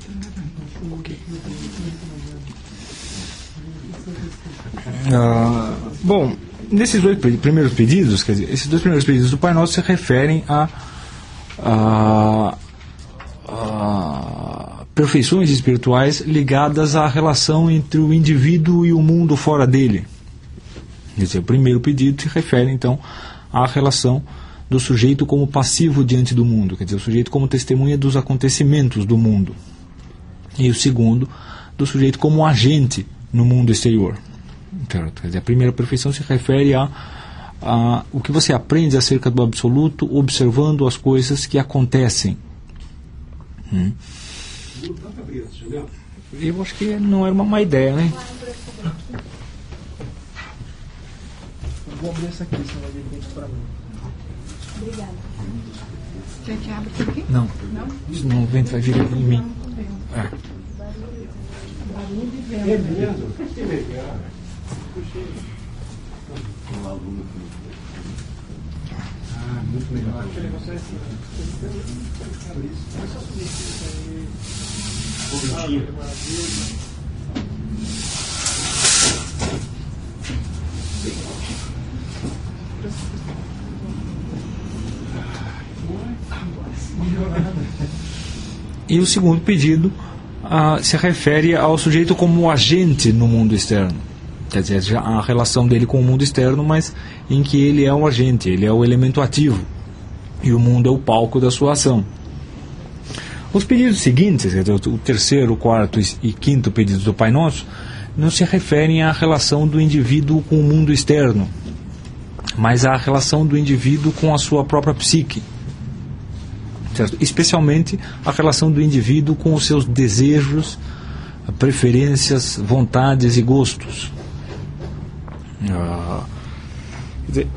Okay. Bom, nesses dois primeiros pedidos, quer dizer, esses dois primeiros pedidos do Pai Nosso se referem a perfeições espirituais ligadas à relação entre o indivíduo e o mundo fora dele. Quer dizer, o primeiro pedido se refere, então, à relação do sujeito como passivo diante do mundo, quer dizer, o sujeito como testemunha dos acontecimentos do mundo. E o segundo, do sujeito como agente no mundo exterior. Certo? Quer dizer, a primeira perfeição se refere a o que você aprende acerca do absoluto observando as coisas que acontecem. Eu acho que não era uma má ideia, né? Vou abrir essa aqui, senão vai vir dentro para mim. Obrigada. Quer que abra isso aqui? Não. Senão o vento vai vir em mim. Barulho de vento. Que legal. Muito legal. Aquele negócio é assim. Por isso. E o segundo pedido se refere ao sujeito como agente no mundo externo. Quer dizer, já a relação dele com o mundo externo, mas em que ele é um agente, ele é o elemento ativo e o mundo é o palco da sua ação. Os pedidos seguintes, quer dizer, o terceiro, o quarto e quinto pedidos do Pai Nosso, não se referem à relação do indivíduo com o mundo externo, mas à relação do indivíduo com a sua própria psique. Certo? Especialmente a relação do indivíduo com os seus desejos, preferências, vontades e gostos. Quer dizer,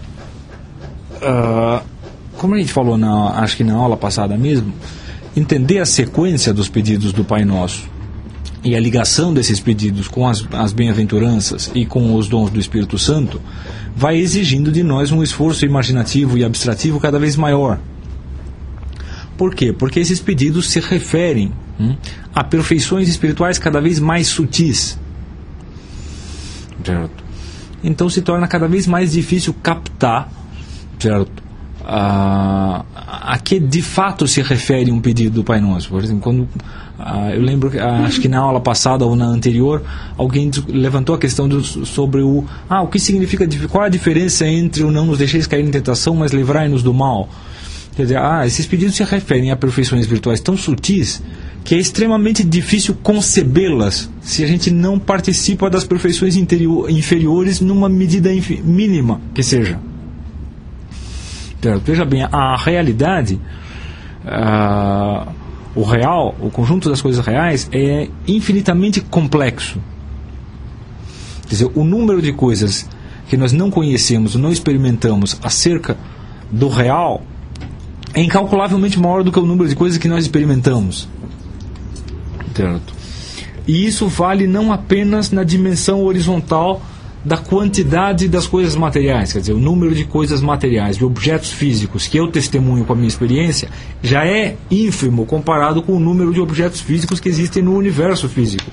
como a gente falou, acho que na aula passada mesmo, entender a sequência dos pedidos do Pai Nosso e a ligação desses pedidos com as bem-aventuranças e com os dons do Espírito Santo vai exigindo de nós um esforço imaginativo e abstrativo cada vez maior. Por quê? Porque esses pedidos se referem a perfeições espirituais cada vez mais sutis. Certo? Então se torna cada vez mais difícil captar, certo? A que de fato se refere um pedido do Pai Nosso. Por exemplo, quando eu lembro, acho que na aula passada ou na anterior, alguém levantou a questão sobre o que significa, qual a diferença entre o não nos deixeis cair em tentação, mas livrai-nos do mal. Quer dizer, esses pedidos se referem a perfeições virtuais tão sutis que é extremamente difícil concebê-las se a gente não participa das perfeições inferiores numa medida mínima que seja. Veja bem, a realidade, o real, o conjunto das coisas reais é infinitamente complexo. Quer dizer, o número de coisas que nós não conhecemos, não experimentamos acerca do real é incalculavelmente maior do que o número de coisas que nós experimentamos. Certo? E isso vale não apenas na dimensão horizontal da quantidade das coisas materiais, quer dizer, o número de coisas materiais, de objetos físicos que eu testemunho com a minha experiência, já é ínfimo comparado com o número de objetos físicos que existem no universo físico.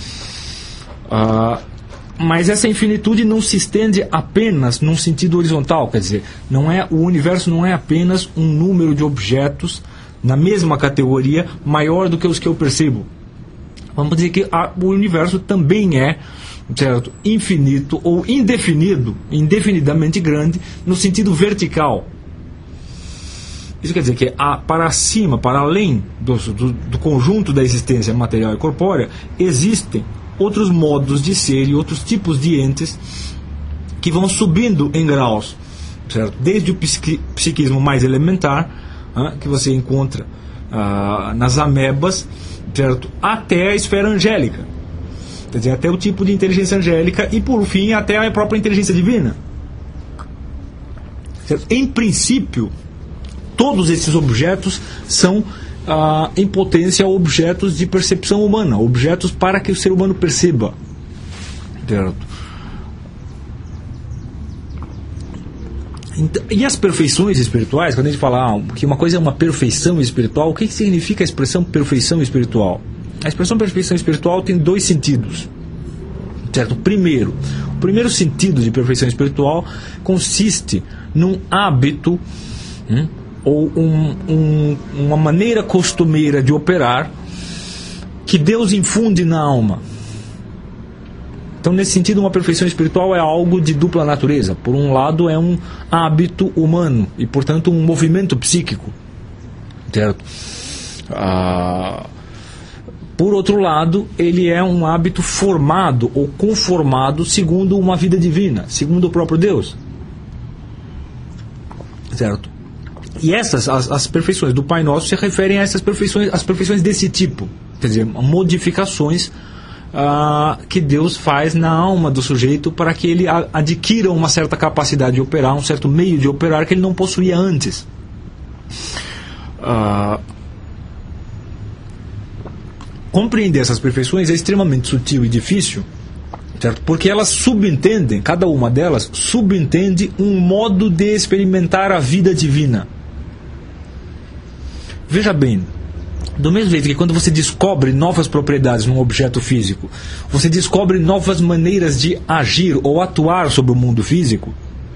Mas essa infinitude não se estende apenas num sentido horizontal, quer dizer, o universo não é apenas um número de objetos na mesma categoria maior do que os que eu percebo. Vamos dizer que o universo também é, certo, infinito ou indefinido, indefinidamente grande, no sentido vertical. Isso quer dizer que para cima, para além do conjunto da existência material e corpórea, existem outros modos de ser e outros tipos de entes que vão subindo em graus, certo? Desde o psiquismo mais elementar, que você encontra nas amebas, certo? Até a esfera angélica, quer dizer, até o tipo de inteligência angélica e, por fim, até a própria inteligência divina. Certo? Em princípio, todos esses objetos são em potência objetos de percepção humana, objetos para que o ser humano perceba. Certo? Então, e as perfeições espirituais, quando a gente fala que uma coisa é uma perfeição espiritual, o que significa a expressão perfeição espiritual? A expressão perfeição espiritual tem dois sentidos, certo? O primeiro sentido de perfeição espiritual consiste num hábito ou uma maneira costumeira de operar que Deus infunde na alma. Então, nesse sentido, uma perfeição espiritual é algo de dupla natureza. Por um lado, é um hábito humano e, portanto, um movimento psíquico, certo? Por outro lado, ele é um hábito formado ou conformado segundo uma vida divina, segundo o próprio Deus, certo? E as perfeições do Pai Nosso se referem a essas perfeições, as perfeições desse tipo, quer dizer, modificações que Deus faz na alma do sujeito para que ele adquira uma certa capacidade de operar, um certo meio de operar que ele não possuía antes. Compreender essas perfeições é extremamente sutil e difícil, certo? Porque elas subentendem, cada uma delas subentende um modo de experimentar a vida divina. Veja bem, do mesmo jeito que quando você descobre novas propriedades num objeto físico, você descobre novas maneiras de agir ou atuar sobre o mundo físico,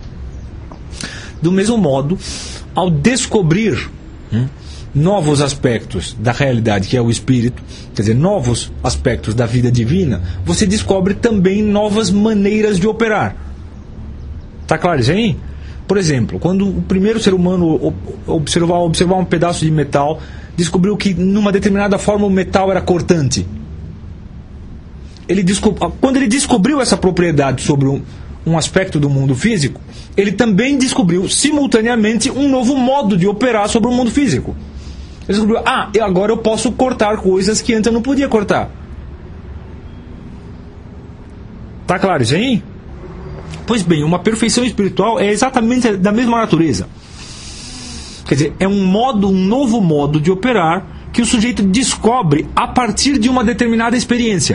do mesmo modo, ao descobrir novos aspectos da realidade, que é o espírito, quer dizer, novos aspectos da vida divina, você descobre também novas maneiras de operar. Está claro isso aí? Por exemplo, quando o primeiro ser humano observar um pedaço de metal, descobriu que numa determinada forma o metal era cortante. Quando ele descobriu essa propriedade sobre um aspecto do mundo físico, ele também descobriu simultaneamente um novo modo de operar sobre o mundo físico. Ele descobriu, agora eu posso cortar coisas que antes eu não podia cortar. Tá claro isso aí? Pois bem, uma perfeição espiritual é exatamente da mesma natureza. Quer dizer, é um novo modo de operar que o sujeito descobre a partir de uma determinada experiência.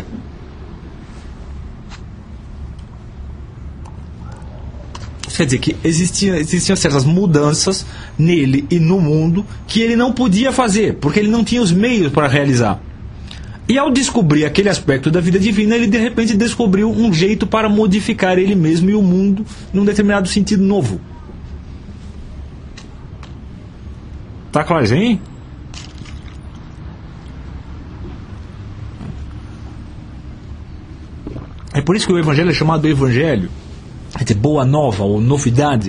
Quer dizer que existiam certas mudanças nele e no mundo que ele não podia fazer, porque ele não tinha os meios para realizar. E ao descobrir aquele aspecto da vida divina, ele de repente descobriu um jeito para modificar ele mesmo e o mundo num determinado sentido novo. Tá claro isso aí? É por isso que o Evangelho é chamado Evangelho, quer dizer, boa nova ou novidade.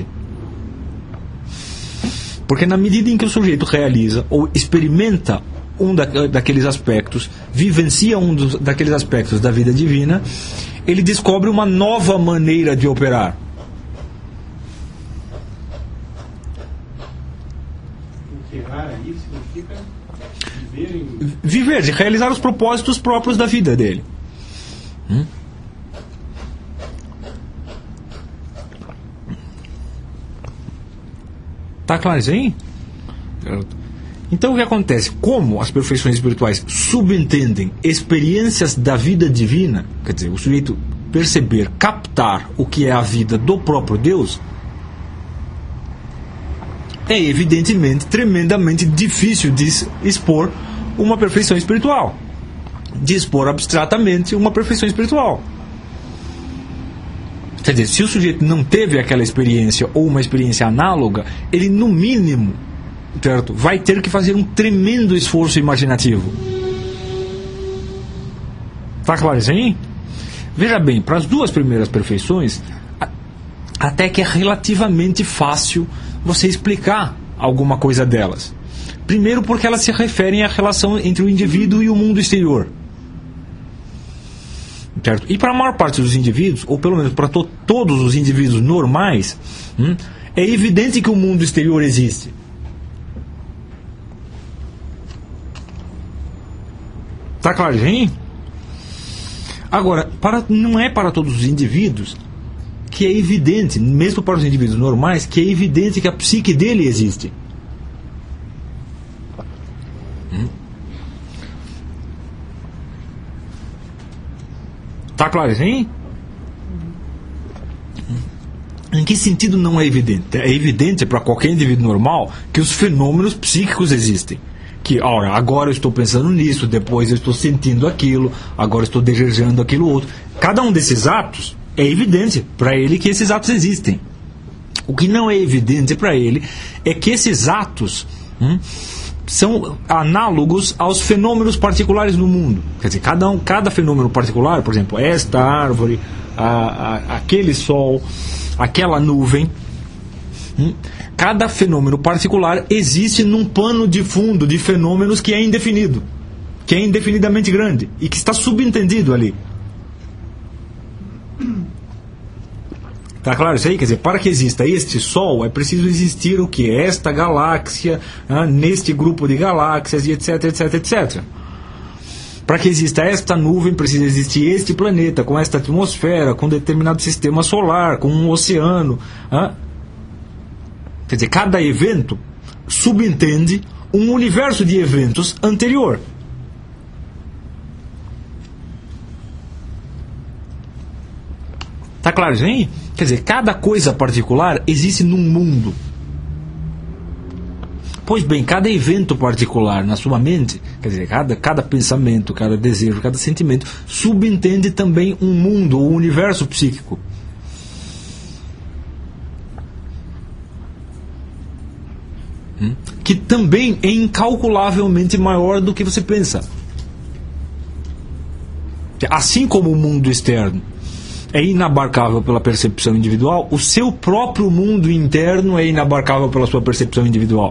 Porque na medida em que o sujeito realiza ou experimenta daqueles aspectos, vivencia daqueles aspectos da vida divina, ele descobre uma nova maneira de operar. Enterrar aí significa viver, de realizar os propósitos próprios da vida dele. Tá claro isso aí? Então o que acontece? Como as perfeições espirituais subentendem experiências da vida divina, quer dizer, o sujeito perceber, captar o que é a vida do próprio Deus, é evidentemente tremendamente difícil de expor uma perfeição espiritual, de expor abstratamente uma perfeição espiritual. Quer dizer, se o sujeito não teve aquela experiência ou uma experiência análoga, ele no mínimo, certo, vai ter que fazer um tremendo esforço imaginativo. Tá claro isso aí? Veja bem, para as duas primeiras perfeições, até que é relativamente fácil você explicar alguma coisa delas. Primeiro porque elas se referem à relação entre o indivíduo e o mundo exterior. Certo? E para a maior parte dos indivíduos, ou pelo menos para todos os indivíduos normais, é evidente que o mundo exterior existe. Tá claro, hein? Agora, não é para todos os indivíduos que é evidente, mesmo para os indivíduos normais, que é evidente que a psique dele existe. Tá claro, hein? que sentido não é evidente? É evidente para qualquer indivíduo normal que os fenômenos psíquicos existem. Que, ora, agora eu estou pensando nisso, depois eu estou sentindo aquilo, agora eu estou desejando aquilo outro. Cada um desses atos é evidente para ele que esses atos existem. O que não é evidente para ele é que esses atos são análogos aos fenômenos particulares no mundo. Quer dizer, cada fenômeno particular, por exemplo, esta árvore, aquele sol, aquela nuvem, cada fenômeno particular existe num pano de fundo de fenômenos que é indefinido, que é indefinidamente grande e que está subentendido ali. Está claro isso aí? Quer dizer, para que exista este Sol, é preciso existir o que? Esta galáxia, neste grupo de galáxias, e etc, etc, etc. Para que exista esta nuvem, precisa existir este planeta, com esta atmosfera, com determinado sistema solar, com um oceano. Quer dizer, cada evento subentende um universo de eventos anterior. Está claro isso aí? Quer dizer, cada coisa particular existe num mundo. Pois bem, cada evento particular na sua mente, quer dizer, cada pensamento, cada desejo, cada sentimento, subentende também um mundo, um universo psíquico. Que também é incalculavelmente maior do que você pensa. Assim como o mundo externo é inabarcável pela percepção individual, o seu próprio mundo interno é inabarcável pela sua percepção individual.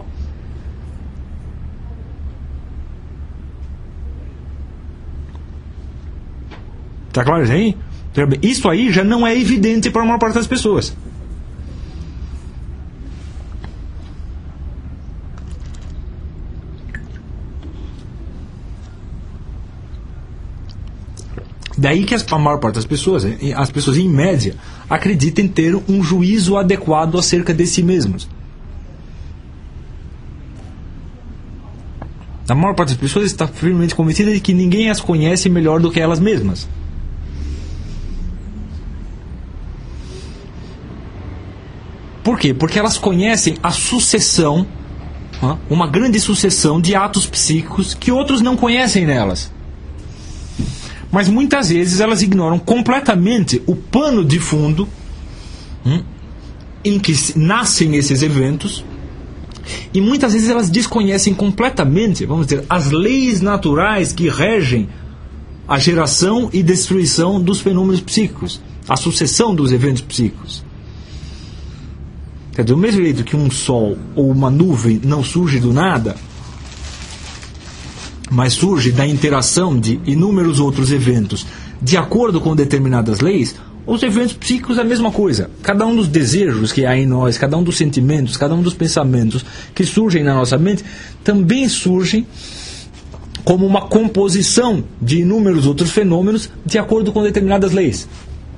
Está claro isso aí? Isso aí já não é evidente para a maior parte das pessoas. Daí que a maior parte das pessoas, as pessoas em média, acreditem ter um juízo adequado acerca de si mesmos. A maior parte das pessoas está firmemente convencida de que ninguém as conhece melhor do que elas mesmas. Por quê? Porque elas conhecem a sucessão, uma grande sucessão de atos psíquicos que outros não conhecem nelas. Mas muitas vezes elas ignoram completamente o pano de fundo em que nascem esses eventos, e muitas vezes elas desconhecem completamente, vamos dizer, as leis naturais que regem a geração e destruição dos fenômenos psíquicos, a sucessão dos eventos psíquicos. Quer dizer, do mesmo jeito que um sol ou uma nuvem não surge do nada, mas surge da interação de inúmeros outros eventos de acordo com determinadas leis, os eventos psíquicos é a mesma coisa. Cada um dos desejos que há em nós, cada um dos sentimentos, cada um dos pensamentos que surgem na nossa mente, também surgem como uma composição de inúmeros outros fenômenos de acordo com determinadas leis.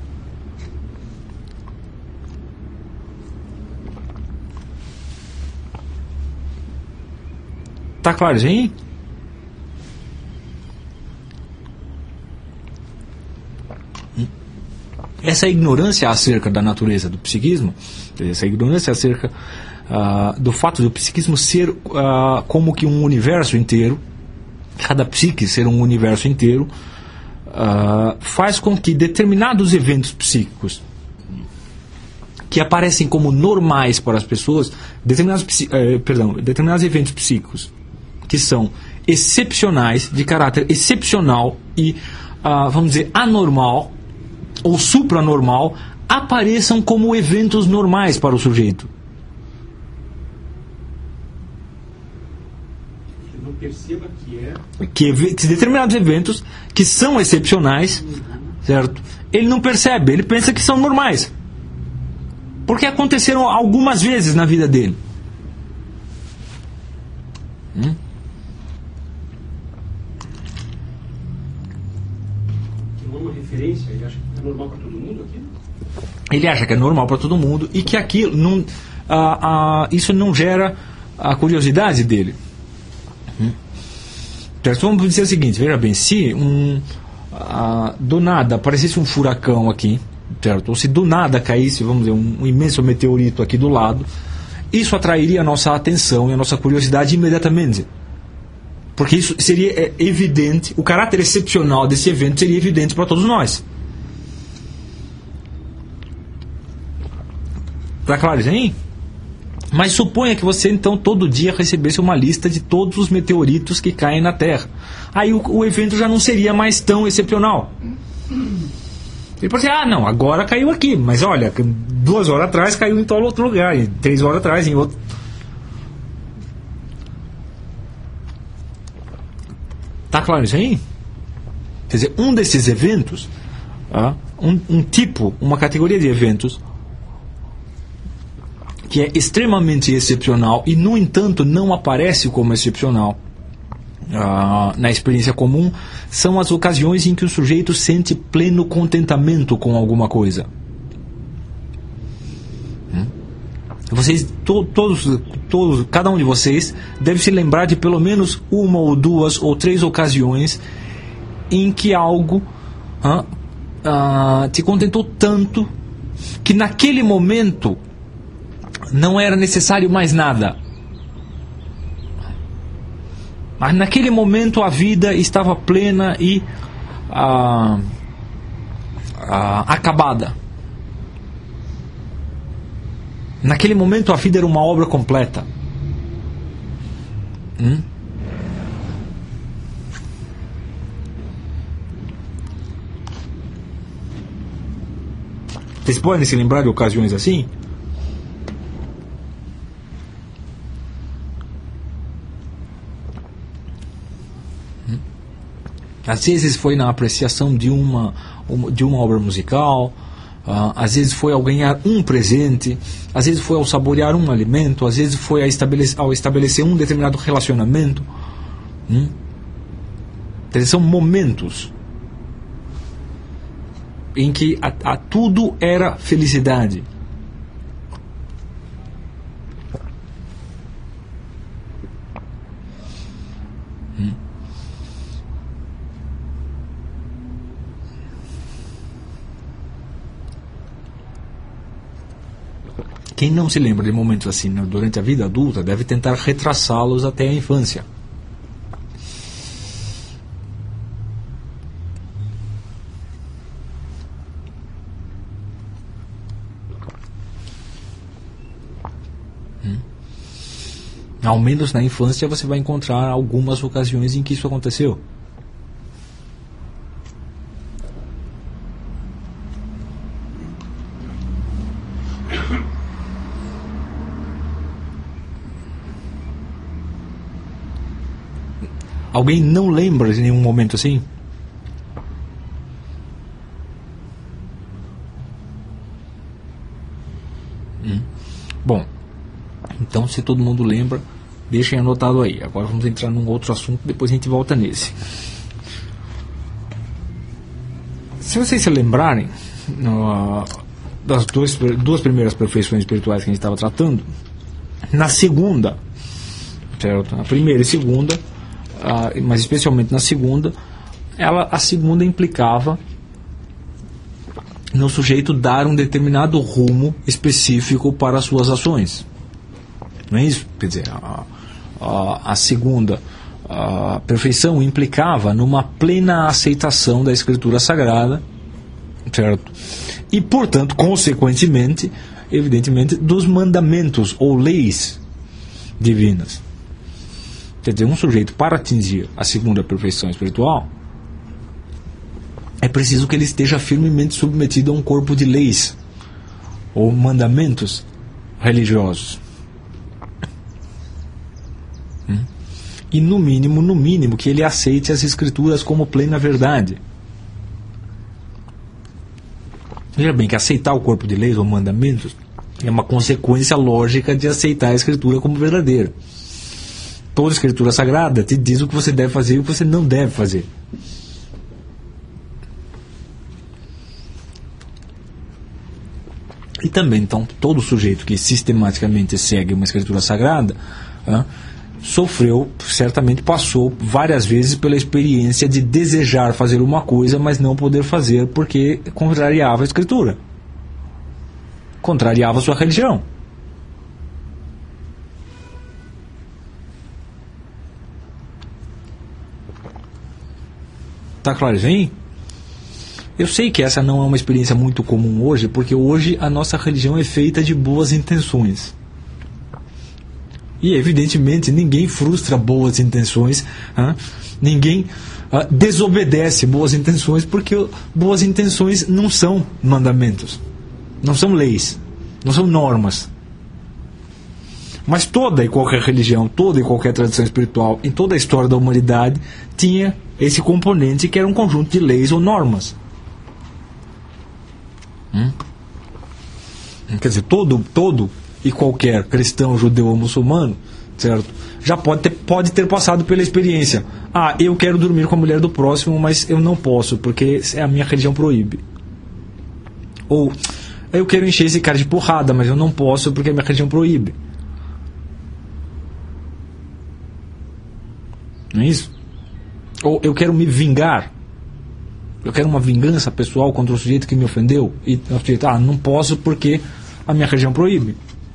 Está claro, gente? Essa ignorância acerca da natureza do psiquismo, essa ignorância acerca do fato do psiquismo ser como que um universo inteiro, cada psique ser um universo inteiro, faz com que determinados eventos psíquicos que aparecem como normais para as pessoas, determinados eventos psíquicos que são excepcionais, de caráter excepcional e, vamos dizer, anormal ou supranormal, apareçam como eventos normais para o sujeito. Que não perceba que determinados eventos que são excepcionais, certo? Ele não percebe, ele pensa que são normais. Porque aconteceram algumas vezes na vida dele. Uma referência, ele acha que é normal para todo mundo aqui? Ele acha que é normal para todo mundo e que aquilo não, isso não gera a curiosidade dele. Então, vamos dizer o seguinte, veja bem, se do nada aparecesse um furacão aqui, certo? Ou se do nada caísse, vamos dizer, um imenso meteorito aqui do lado, isso atrairia a nossa atenção e a nossa curiosidade imediatamente. Porque isso seria evidente, o caráter excepcional desse evento seria evidente para todos nós. Está claro isso aí? Mas suponha que você então todo dia recebesse uma lista de todos os meteoritos que caem na Terra. Aí o evento já não seria mais tão excepcional. Ele pode dizer, não, agora caiu aqui, mas olha, 2 horas atrás caiu em tal outro lugar, e 3 horas atrás em outro. Tá claro isso aí? Quer dizer, um desses eventos, um tipo, uma categoria de eventos que é extremamente excepcional e, no entanto, não aparece como excepcional na experiência comum, são as ocasiões em que o sujeito sente pleno contentamento com alguma coisa. Vocês, todos, cada um de vocês deve se lembrar de pelo menos 1 ou 2 ou 3 ocasiões em que algo te contentou tanto que naquele momento não era necessário mais nada. Mas naquele momento a vida estava plena e acabada. Naquele momento a vida era uma obra completa. Vocês podem se lembrar de ocasiões assim? Às vezes foi na apreciação de uma obra musical, às vezes foi ao ganhar um presente, às vezes foi ao saborear um alimento, às vezes foi ao estabelecer um determinado relacionamento. São momentos em que tudo era felicidade. Quem não se lembra de momentos assim durante a vida adulta deve tentar retraçá-los até a infância. Ao menos na infância você vai encontrar algumas ocasiões em que isso aconteceu. Alguém não lembra de nenhum momento assim? Bom, então se todo mundo lembra, deixem anotado aí. Agora vamos entrar num outro assunto, depois a gente volta nesse. Se vocês se lembrarem das duas primeiras perfeições espirituais que a gente estava tratando, na segunda, certo? A primeira e segunda, mas especialmente na segunda, a segunda implicava no sujeito dar um determinado rumo específico para as suas ações. Não é isso? Quer dizer, a segunda perfeição implicava numa plena aceitação da Escritura Sagrada, certo? E, portanto, consequentemente, evidentemente, dos mandamentos ou leis divinas. Quer dizer, um sujeito, para atingir a segunda perfeição espiritual, é preciso que ele esteja firmemente submetido a um corpo de leis ou mandamentos religiosos. E no mínimo, que ele aceite as Escrituras como plena verdade. Veja bem que aceitar o corpo de leis ou mandamentos é uma consequência lógica de aceitar a Escritura como verdadeira. Toda Escritura Sagrada te diz o que você deve fazer e o que você não deve fazer. E também, então, todo sujeito que sistematicamente segue uma Escritura Sagrada certamente passou várias vezes pela experiência de desejar fazer uma coisa, mas não poder fazer porque contrariava a Escritura, contrariava a sua religião. Tá claro isso aí? Eu sei que essa não é uma experiência muito comum hoje, porque hoje a nossa religião é feita de boas intenções. E evidentemente ninguém frustra boas intenções, ninguém desobedece boas intenções, porque boas intenções não são mandamentos, não são leis, não são normas. Mas toda e qualquer religião, toda e qualquer tradição espiritual, em toda a história da humanidade, tinha esse componente que era um conjunto de leis ou normas. Quer dizer, todo e qualquer cristão, judeu ou muçulmano, certo? Já pode ter passado pela experiência. Eu quero dormir com a mulher do próximo, mas eu não posso, porque a minha religião proíbe. Ou, eu quero encher esse cara de porrada, mas eu não posso, porque a minha religião proíbe. Não é isso? Ou eu quero me vingar. Eu quero uma vingança pessoal contra o sujeito que me ofendeu. E o sujeito, não posso porque a minha religião proíbe.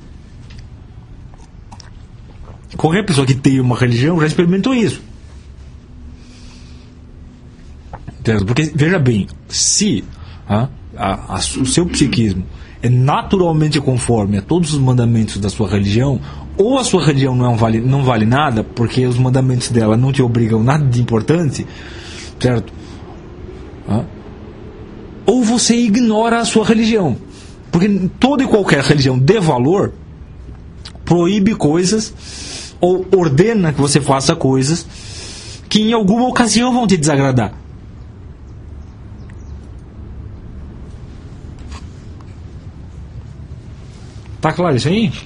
Qualquer pessoa que tem uma religião já experimentou isso. Porque, veja bem, se o seu psiquismo é naturalmente conforme a todos os mandamentos da sua religião, ou a sua religião não vale nada, porque os mandamentos dela não te obrigam nada de importante, certo? Ou você ignora a sua religião, porque toda e qualquer religião de valor proíbe coisas ou ordena que você faça coisas que em alguma ocasião vão te desagradar. Tá claro isso aí?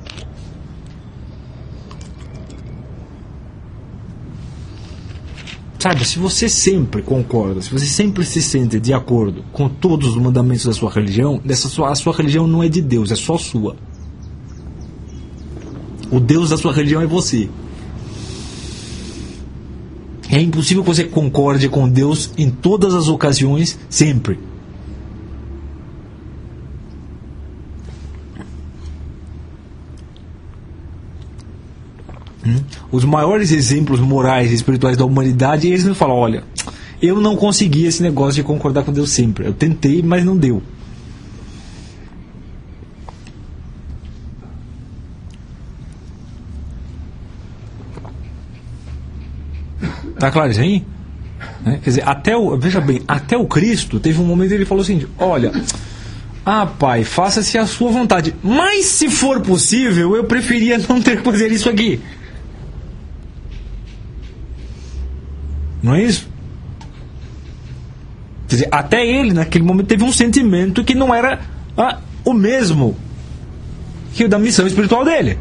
Sabe, se você sempre concorda, se você sempre se sente de acordo com todos os mandamentos da sua religião, a sua religião não é de Deus, é só sua. O Deus da sua religião é você. É impossível que você concorde com Deus em todas as ocasiões, sempre. Os maiores exemplos morais e espirituais da humanidade, eles me falam, olha, eu não consegui esse negócio de concordar com Deus sempre. Eu tentei, mas não deu. Tá claro isso aí? Quer dizer, veja bem, até o Cristo teve um momento que ele falou assim, olha, Pai, faça-se a sua vontade, mas se for possível, eu preferia não ter que fazer isso aqui. Não é isso? Quer dizer, até ele naquele momento teve um sentimento que não era o mesmo que o da missão espiritual dele.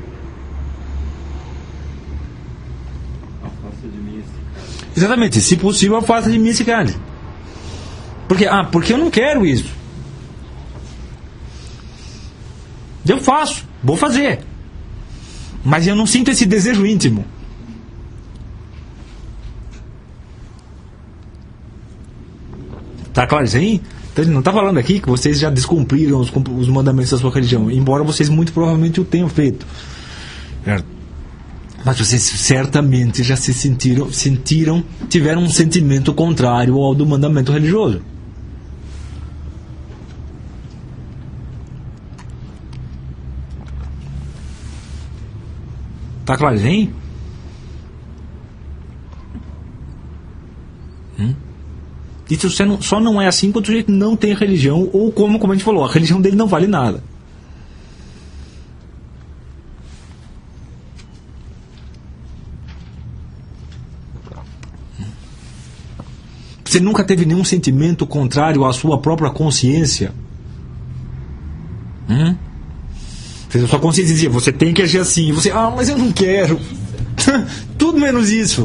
Exatamente, se possível, afasta de mim esse cálice. Porque eu não quero isso. Eu faço, vou fazer. Mas eu não sinto esse desejo íntimo. Tá claro isso aí? Então ele não está falando aqui que vocês já descumpriram os mandamentos da sua religião, embora vocês muito provavelmente o tenham feito. Certo? Mas vocês certamente já se tiveram um sentimento contrário ao do mandamento religioso. Tá claro isso aí? Isso só não é assim quando o sujeito não tem religião, ou como a gente falou, a religião dele não vale nada. Você nunca teve nenhum sentimento contrário à sua própria consciência? A sua consciência dizia, você tem que agir assim. E você, mas eu não quero. Tudo menos isso.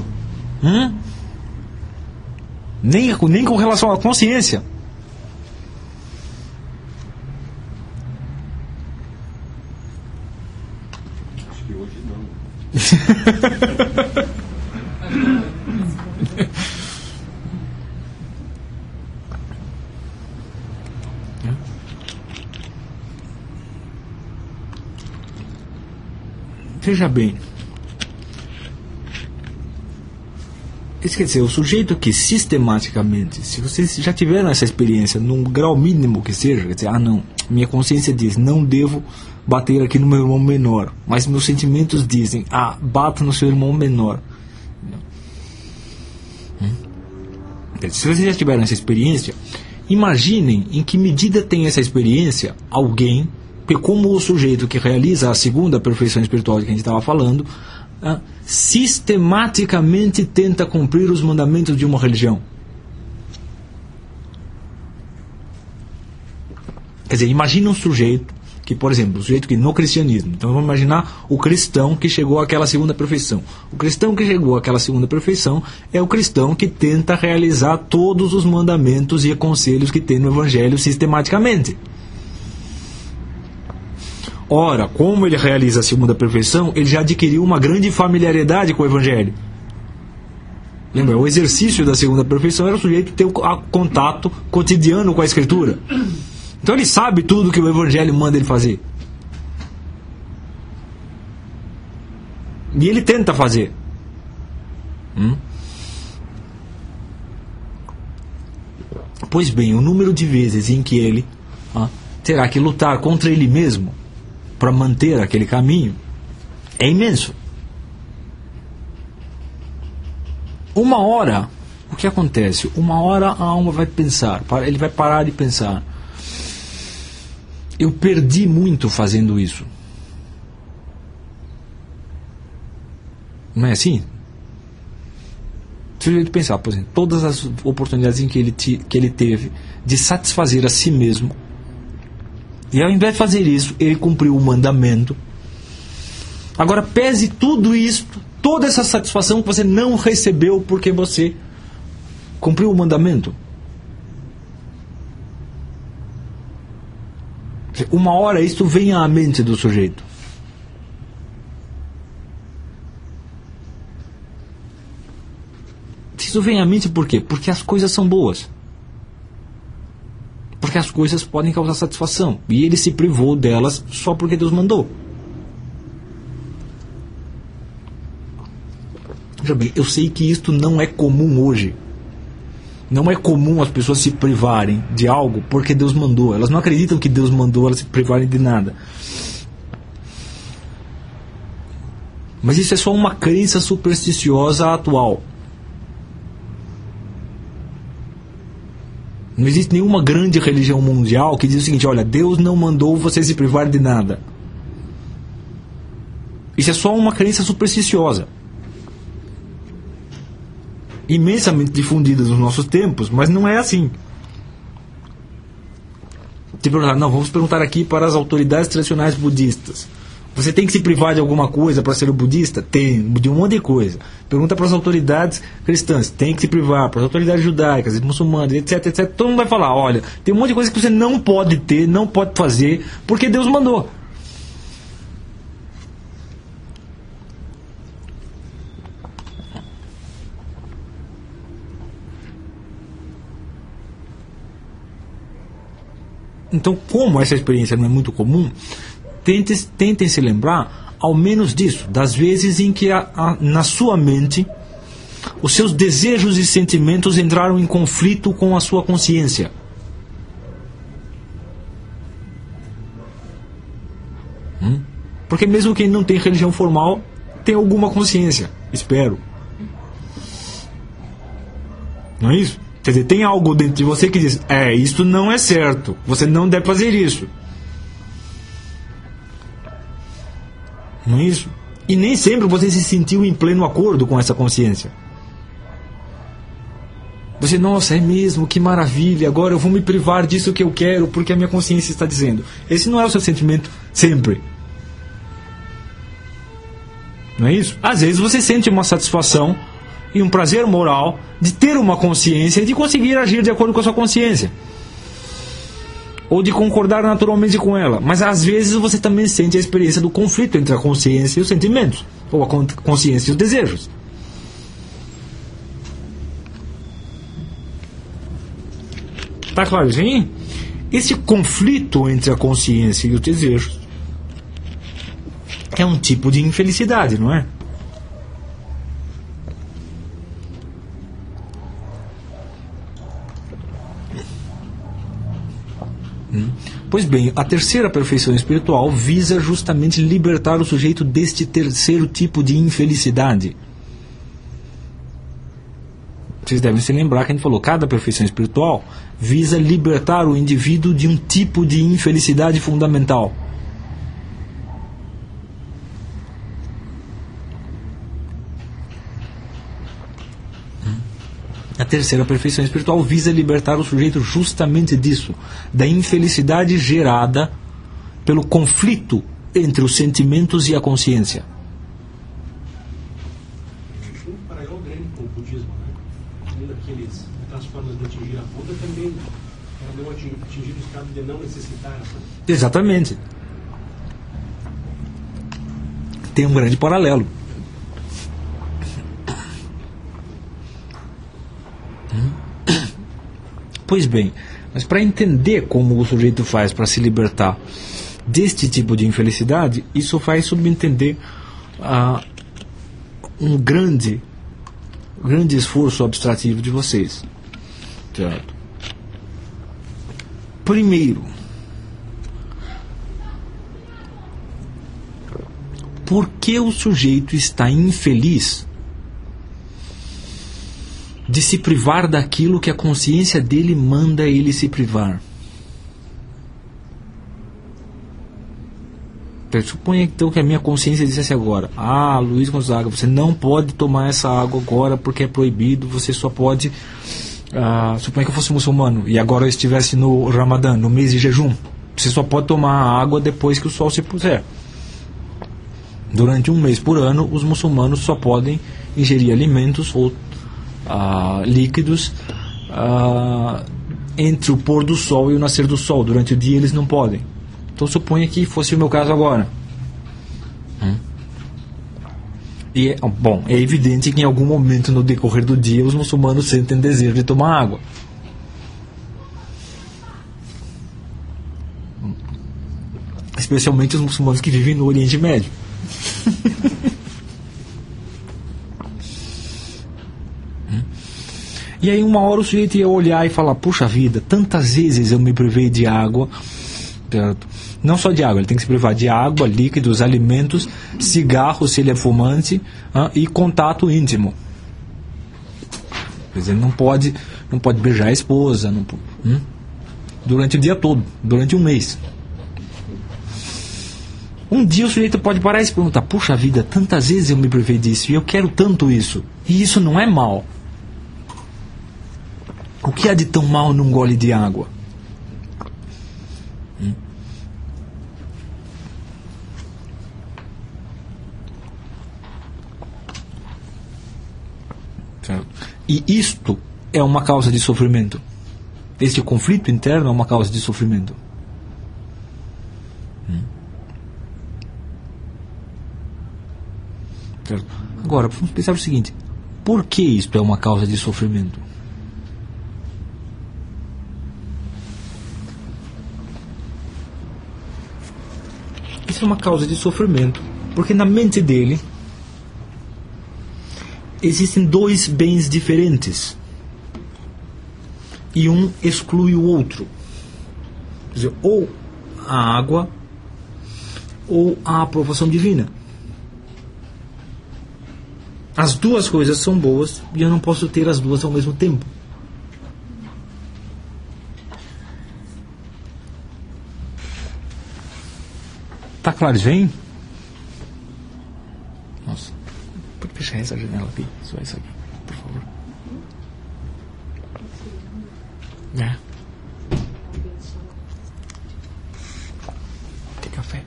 Nem com relação à consciência. Acho que hoje não. Veja bem, isso quer dizer, o sujeito que sistematicamente, se vocês já tiveram essa experiência, num grau mínimo que seja, quer dizer, não, minha consciência diz, não devo bater aqui no meu irmão menor, mas meus sentimentos dizem, bata no seu irmão menor. Se vocês já tiveram essa experiência, imaginem em que medida tem essa experiência alguém, porque como o sujeito que realiza a segunda perfeição espiritual que a gente estava falando, sistematicamente tenta cumprir os mandamentos de uma religião. Quer dizer, imagine um sujeito que, por exemplo, o sujeito que no cristianismo, então vamos imaginar o cristão que chegou àquela segunda perfeição. O cristão que chegou àquela segunda perfeição é o cristão que tenta realizar todos os mandamentos e conselhos que tem no Evangelho sistematicamente. Ora, como ele realiza a segunda perfeição, ele já adquiriu uma grande familiaridade com o Evangelho. Lembra, o exercício da segunda perfeição era o sujeito ter contato cotidiano com a Escritura. Então ele sabe tudo que o Evangelho manda ele fazer. E ele tenta fazer. Pois bem, o número de vezes em que ele terá que lutar contra ele mesmo para manter aquele caminho é imenso. Uma hora, o que acontece? Uma hora a alma vai pensar, ele vai parar de pensar. Eu perdi muito fazendo isso. Não é assim? Se a gente pensar, por exemplo, todas as oportunidades em que ele teve de satisfazer a si mesmo, e ao invés de fazer isso, ele cumpriu o mandamento. Agora pese tudo isto, toda essa satisfação que você não recebeu porque você cumpriu o mandamento. Uma hora isto vem à mente do sujeito. Isso vem à mente por quê? Porque as coisas são boas. Porque as coisas podem causar satisfação. E ele se privou delas só porque Deus mandou. Veja bem, eu sei que isto não é comum hoje. Não é comum as pessoas se privarem de algo porque Deus mandou. Elas não acreditam que Deus mandou elas se privarem de nada. Mas isso é só uma crença supersticiosa atual. Não existe nenhuma grande religião mundial que diz o seguinte: olha, Deus não mandou você se privar de nada. Isso é só uma crença supersticiosa, imensamente difundida nos nossos tempos, mas não é assim. Não, vamos perguntar aqui para as autoridades tradicionais budistas. Você tem que se privar de alguma coisa para ser budista? Tem, de um monte de coisa. Pergunta para as autoridades cristãs, tem que se privar. Para as autoridades judaicas, muçulmanas, etc, etc. Todo mundo vai falar, olha, tem um monte de coisa que você não pode ter, não pode fazer, porque Deus mandou. Então, como essa experiência não é muito comum, tentem se lembrar, ao menos disso, das vezes em que na sua mente os seus desejos e sentimentos entraram em conflito com a sua consciência. Porque mesmo quem não tem religião formal tem alguma consciência, espero. Não é isso? Quer dizer, tem algo dentro de você que diz, isto não é certo, você não deve fazer isso. Não é isso? E nem sempre você se sentiu em pleno acordo com essa consciência. Você, nossa, é mesmo, que maravilha, agora eu vou me privar disso que eu quero porque a minha consciência está dizendo. Esse não é o seu sentimento sempre. Não é isso? Às vezes você sente uma satisfação e um prazer moral de ter uma consciência e de conseguir agir de acordo com a sua consciência. ou de concordar naturalmente com ela. Mas às vezes você também sente a experiência do conflito entre a consciência e os sentimentos, ou a consciência e os desejos. Tá claro, sim? Esse conflito entre a consciência e os desejos é um tipo de infelicidade, não é? Pois bem, a terceira perfeição espiritual visa justamente libertar o sujeito deste terceiro tipo de infelicidade. Vocês devem se lembrar que a gente falou, cada perfeição espiritual visa libertar o indivíduo de um tipo de infelicidade fundamental. A terceira perfeição espiritual visa libertar o sujeito justamente disso, da infelicidade gerada pelo conflito entre os sentimentos e a consciência. Um paralelo grande com o budismo, né? Aquelas formas de atingir a Buda também eram não atingir o estado de não necessitar. Né? Exatamente. Tem um grande paralelo. Pois bem, mas para entender como o sujeito faz para se libertar deste tipo de infelicidade, isso faz subentender um grande esforço abstrativo de vocês. Certo? Primeiro, por que o sujeito está infeliz de se privar daquilo que a consciência dele manda ele se privar? Suponha então que a minha consciência dissesse agora: Luiz Gonzaga, você não pode tomar essa água agora porque é proibido, você só pode... suponha que eu fosse muçulmano e agora eu estivesse no Ramadã, no mês de jejum, você só pode tomar a água depois que o sol se puser. Durante um mês por ano, os muçulmanos só podem ingerir alimentos ou líquidos entre o pôr do sol e o nascer do sol. Durante o dia eles não podem. Então suponha que fosse o meu caso agora. E é evidente que em algum momento no decorrer do dia os muçulmanos sentem desejo de tomar água. Especialmente os muçulmanos que vivem no Oriente Médio. E aí uma hora o sujeito ia olhar e falar: puxa vida, tantas vezes eu me privei de água, não só de água, ele tem que se privar de água, líquidos, alimentos, cigarro se ele é fumante, e contato íntimo. Quer dizer, ele não pode beijar a esposa, durante o dia todo, durante um mês. Um dia o sujeito pode parar e se perguntar: puxa vida, tantas vezes eu me privei disso e eu quero tanto isso, e isso não é mal. O que há de tão mal num gole de água? E isto é uma causa de sofrimento. Este conflito interno é uma causa de sofrimento. Agora, vamos pensar o seguinte: por que isto é uma causa de sofrimento? Isso é uma causa de sofrimento porque na mente dele existem dois bens diferentes e um exclui o outro. Quer dizer, ou a água ou a aprovação divina. As duas coisas são boas e eu não posso ter as duas ao mesmo tempo. Tá claro, vem? Nossa, pode fechar essa janela aqui, só isso aqui, por favor. Tem café?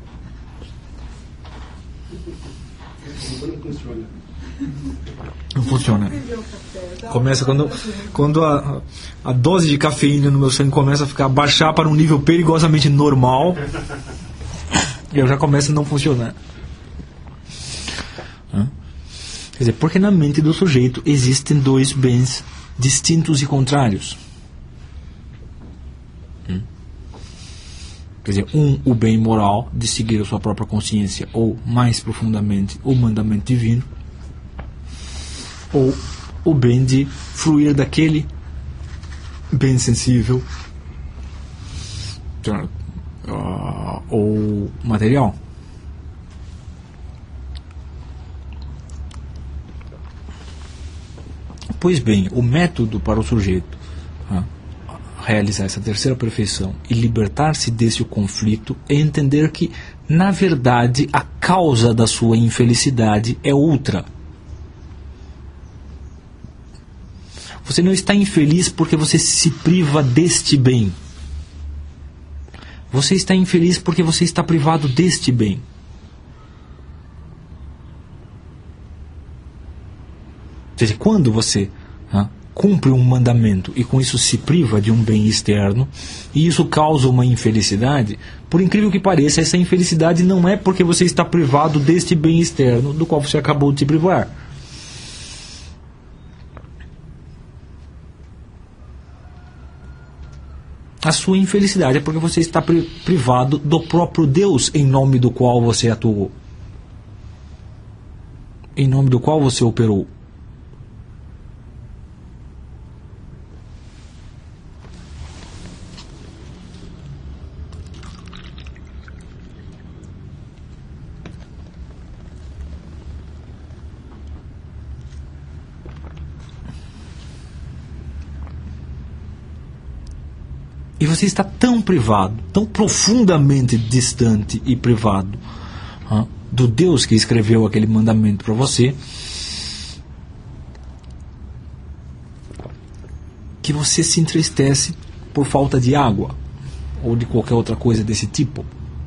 Não funciona. Começa quando a dose de cafeína no meu sangue começa a baixar para um nível perigosamente normal, eu já começo a não funcionar. Quer dizer, porque na mente do sujeito existem dois bens distintos e contrários. Quer dizer, o bem moral de seguir a sua própria consciência, ou mais profundamente o mandamento divino, ou o bem de fruir daquele bem sensível ou material. Pois bem, o método para o sujeito realizar essa terceira perfeição e libertar-se desse conflito é entender que, na verdade, a causa da sua infelicidade é outra. Você não está infeliz porque você se priva deste bem. Você está infeliz porque você está privado deste bem. Ou seja, quando você cumpre um mandamento e com isso se priva de um bem externo e isso causa uma infelicidade, por incrível que pareça, essa infelicidade não é porque você está privado deste bem externo do qual você acabou de se privar. A sua infelicidade é porque você está privado do próprio Deus em nome do qual você atuou, em nome do qual você operou. E você está tão privado, tão profundamente distante e privado do Deus que escreveu aquele mandamento para você, que você se entristece por falta de água ou de qualquer outra coisa desse tipo.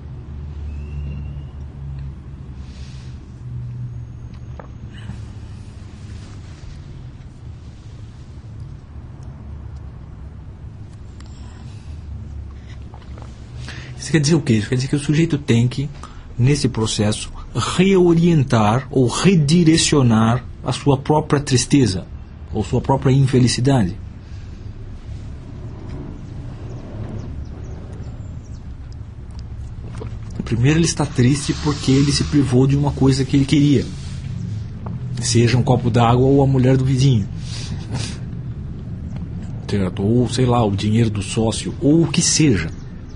Isso quer dizer o quê? Isso quer dizer que o sujeito tem que, nesse processo, reorientar ou redirecionar a sua própria tristeza ou sua própria infelicidade. Primeiro, ele está triste porque ele se privou de uma coisa que ele queria, seja um copo d'água ou a mulher do vizinho, certo? Ou sei lá, o dinheiro do sócio, ou o que seja.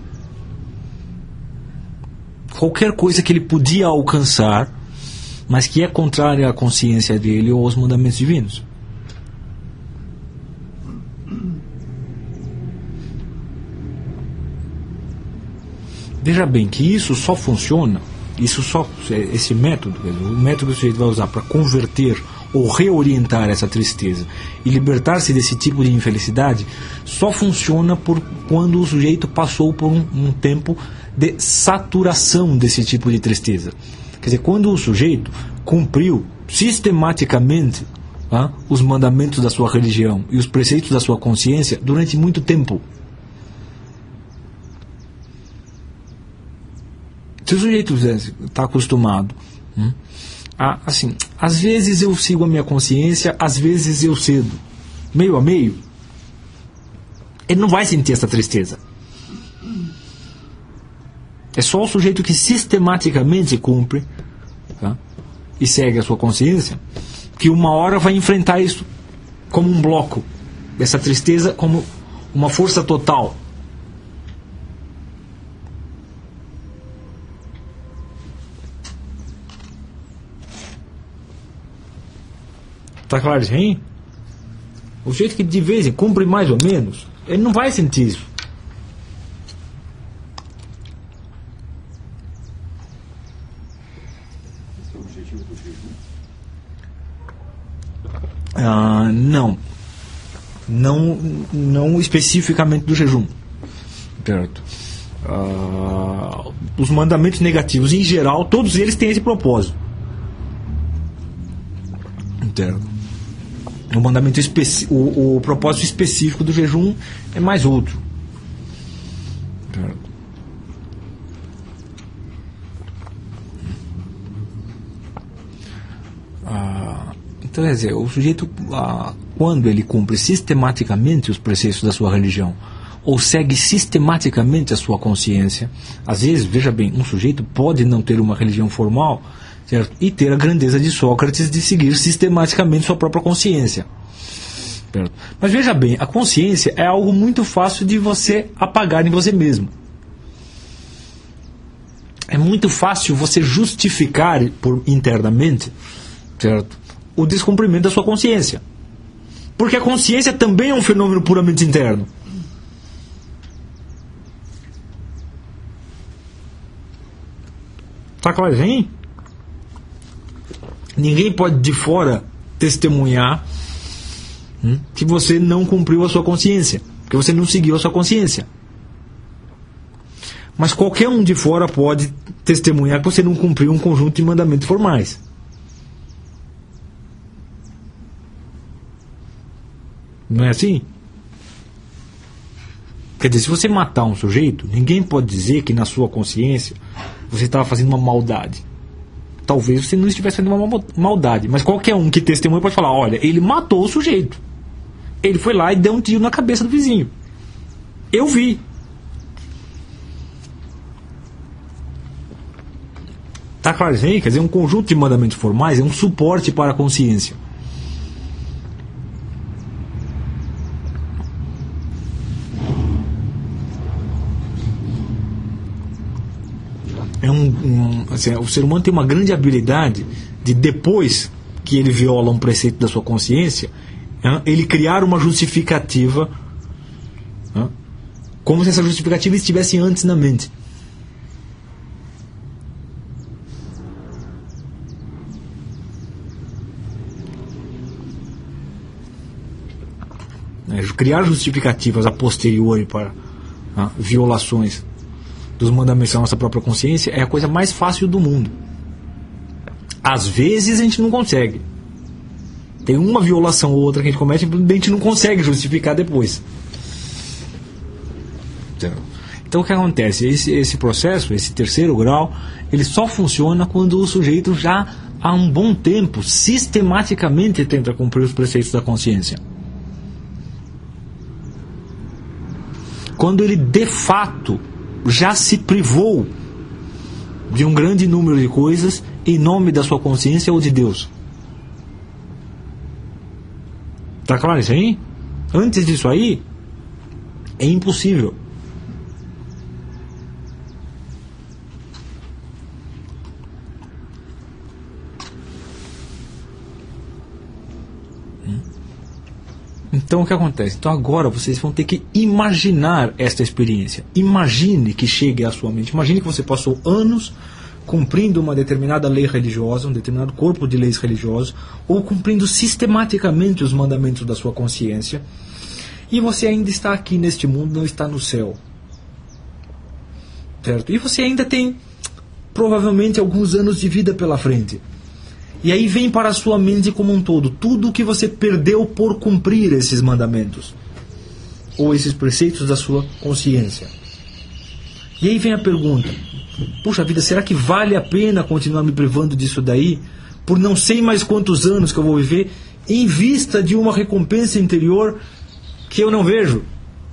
Qualquer coisa que ele podia alcançar, mas que é contrária à consciência dele ou aos mandamentos divinos. Veja bem que isso só funciona, esse método, o método que o sujeito vai usar para converter ou reorientar essa tristeza e libertar-se desse tipo de infelicidade, só funciona quando o sujeito passou por um tempo de saturação desse tipo de tristeza. Quer dizer, quando o sujeito cumpriu sistematicamente os mandamentos da sua religião e os preceitos da sua consciência durante muito tempo. Se o sujeito está acostumado assim, às vezes eu sigo a minha consciência, às vezes eu cedo, meio a meio, ele não vai sentir essa tristeza. É só o sujeito que sistematicamente cumpre e segue a sua consciência que uma hora vai enfrentar isso como um bloco, essa tristeza como uma força total. Está claro isso, hein? O sujeito que de vez em cumpre mais ou menos, ele não vai sentir isso. Não especificamente do jejum, certo? Os mandamentos negativos em geral, todos eles têm esse propósito, certo? O mandamento o propósito específico do jejum é mais outro. Então, quer dizer, o sujeito, quando ele cumpre sistematicamente os preceitos da sua religião, ou segue sistematicamente a sua consciência, às vezes, veja bem, um sujeito pode não ter uma religião formal, certo? E ter a grandeza de Sócrates de seguir sistematicamente sua própria consciência. Certo? Mas veja bem, a consciência é algo muito fácil de você apagar em você mesmo. É muito fácil você justificar internamente, certo, o descumprimento da sua consciência. Porque a consciência também é um fenômeno puramente interno. Tá claro, hein? Ninguém pode de fora testemunhar que você não cumpriu a sua consciência, que você não seguiu a sua consciência. Mas qualquer um de fora pode testemunhar que você não cumpriu um conjunto de mandamentos formais. Não é assim? Quer dizer, se você matar um sujeito, ninguém pode dizer que na sua consciência você estava fazendo uma maldade. Talvez você não estivesse fazendo uma maldade, mas qualquer um que testemunha pode falar: olha, ele matou o sujeito. Ele foi lá e deu um tiro na cabeça do vizinho. Eu vi. Tá claro isso aí? Quer dizer, um conjunto de mandamentos formais é um suporte para a consciência. Assim, o ser humano tem uma grande habilidade de, depois que ele viola um preceito da sua consciência, ele criar uma justificativa, como se essa justificativa estivesse antes na mente. Criar justificativas a posteriori para violações dos mandamentos da nossa própria consciência é a coisa mais fácil do mundo. Às vezes a gente não consegue. Tem uma violação ou outra que a gente comete, a gente não consegue justificar depois. Então o que acontece? Esse processo, esse terceiro grau, ele só funciona quando o sujeito já há um bom tempo sistematicamente tenta cumprir os preceitos da consciência. Quando ele de fato já se privou de um grande número de coisas em nome da sua consciência ou de Deus. Tá claro isso aí? Antes disso aí, é impossível. Então o que acontece? Então agora vocês vão ter que imaginar esta experiência. Imagine que chegue à sua mente. Imagine que você passou anos cumprindo uma determinada lei religiosa, um determinado corpo de leis religiosas, ou cumprindo sistematicamente os mandamentos da sua consciência, e você ainda está aqui neste mundo, não está no céu. Certo? E você ainda tem provavelmente alguns anos de vida pela frente. E aí vem para a sua mente como um todo tudo o que você perdeu por cumprir esses mandamentos, ou esses preceitos da sua consciência. E aí vem a pergunta: puxa vida, será que vale a pena continuar me privando disso daí, por não sei mais quantos anos que eu vou viver, em vista de uma recompensa interior que eu não vejo?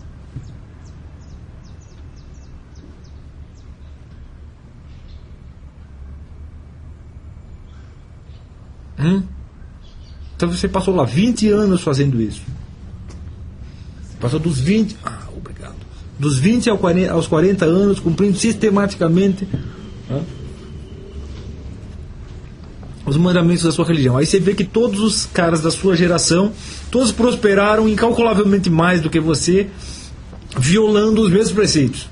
Então você passou lá 20 anos fazendo isso. Passou dos 20... obrigado. Dos 20 aos 40 anos, cumprindo sistematicamente os mandamentos da sua religião. Aí você vê que todos os caras da sua geração, todos prosperaram incalculavelmente mais do que você, violando os mesmos preceitos.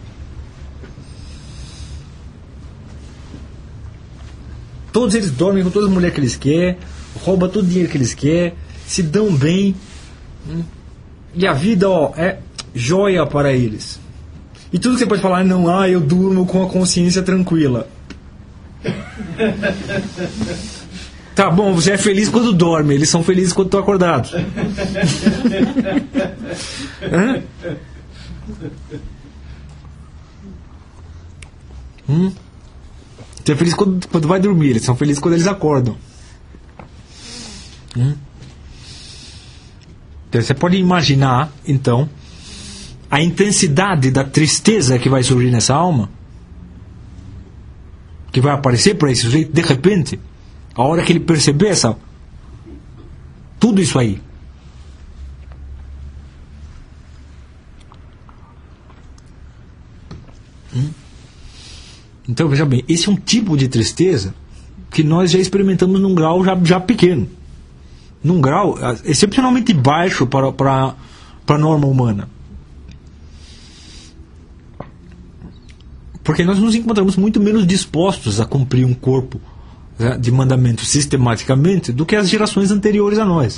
Todos eles dormem com todas as mulheres que eles querem, roubam todo o dinheiro que eles querem, se dão bem, e a vida é joia para eles. E tudo que você pode falar: não, eu durmo com a consciência tranquila. Tá bom, você é feliz quando dorme, eles são felizes quando estão acordados. Hã? Você é feliz quando vai dormir, eles são felizes quando eles acordam. Então, você pode imaginar, então, a intensidade da tristeza que vai surgir nessa alma, que vai aparecer para esse sujeito de repente, a hora que ele perceber tudo isso aí. Então, veja bem, esse é um tipo de tristeza que nós já experimentamos num grau já pequeno. Num grau excepcionalmente baixo para a norma humana. Porque nós nos encontramos muito menos dispostos a cumprir um corpo, né, de mandamentos sistematicamente do que as gerações anteriores a nós.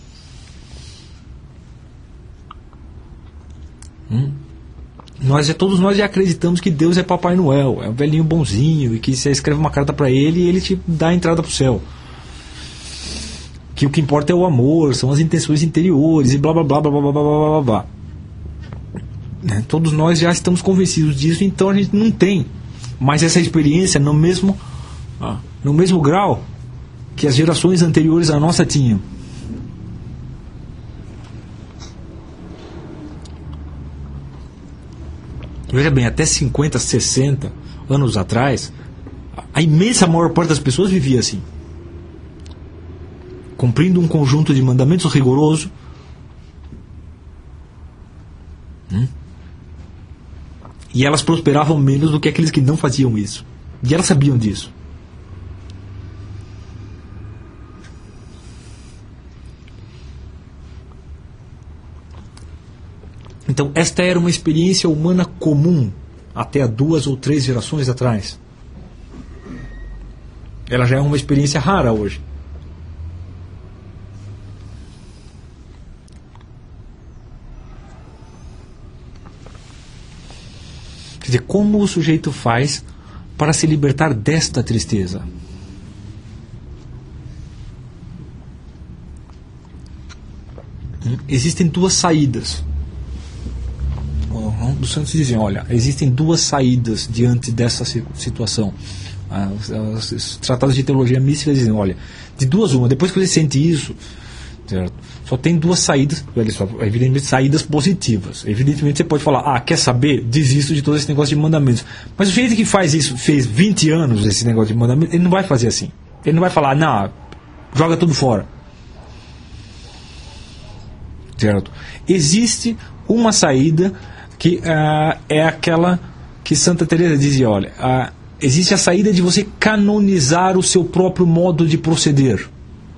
Todos nós já acreditamos que Deus é Papai Noel, é um velhinho bonzinho, e que você escreve uma carta para ele e ele te dá a entrada para o céu. Que o que importa é o amor, são as intenções interiores e blá blá blá blá blá blá blá blá blá. Todos nós já estamos convencidos disso, então a gente não tem mais essa experiência no mesmo grau que as gerações anteriores à nossa tinham. Veja bem, até 50, 60 anos atrás, a imensa maior parte das pessoas vivia assim, cumprindo um conjunto de mandamentos rigoroso, e elas prosperavam menos do que aqueles que não faziam isso, e elas sabiam disso. Então, esta era uma experiência humana comum até há 2 ou 3 gerações atrás. Ela já é uma experiência rara hoje. Quer dizer, como o sujeito faz para se libertar desta tristeza? Existem 2 saídas. Os santos dizem, olha, existem 2 saídas diante dessa situação. Os tratados de teologia mística dizem, olha, de 2 uma, depois que você sente isso, certo? Só tem 2 saídas, evidentemente saídas positivas. Evidentemente você pode falar, quer saber? Desisto de todo esse negócio de mandamentos. Mas o jeito que faz isso, fez 20 anos esse negócio de mandamentos, ele não vai fazer assim. Ele não vai falar, não, joga tudo fora. Certo? Existe uma saída que é aquela que Santa Teresa dizia, olha, existe a saída de você canonizar o seu próprio modo de proceder.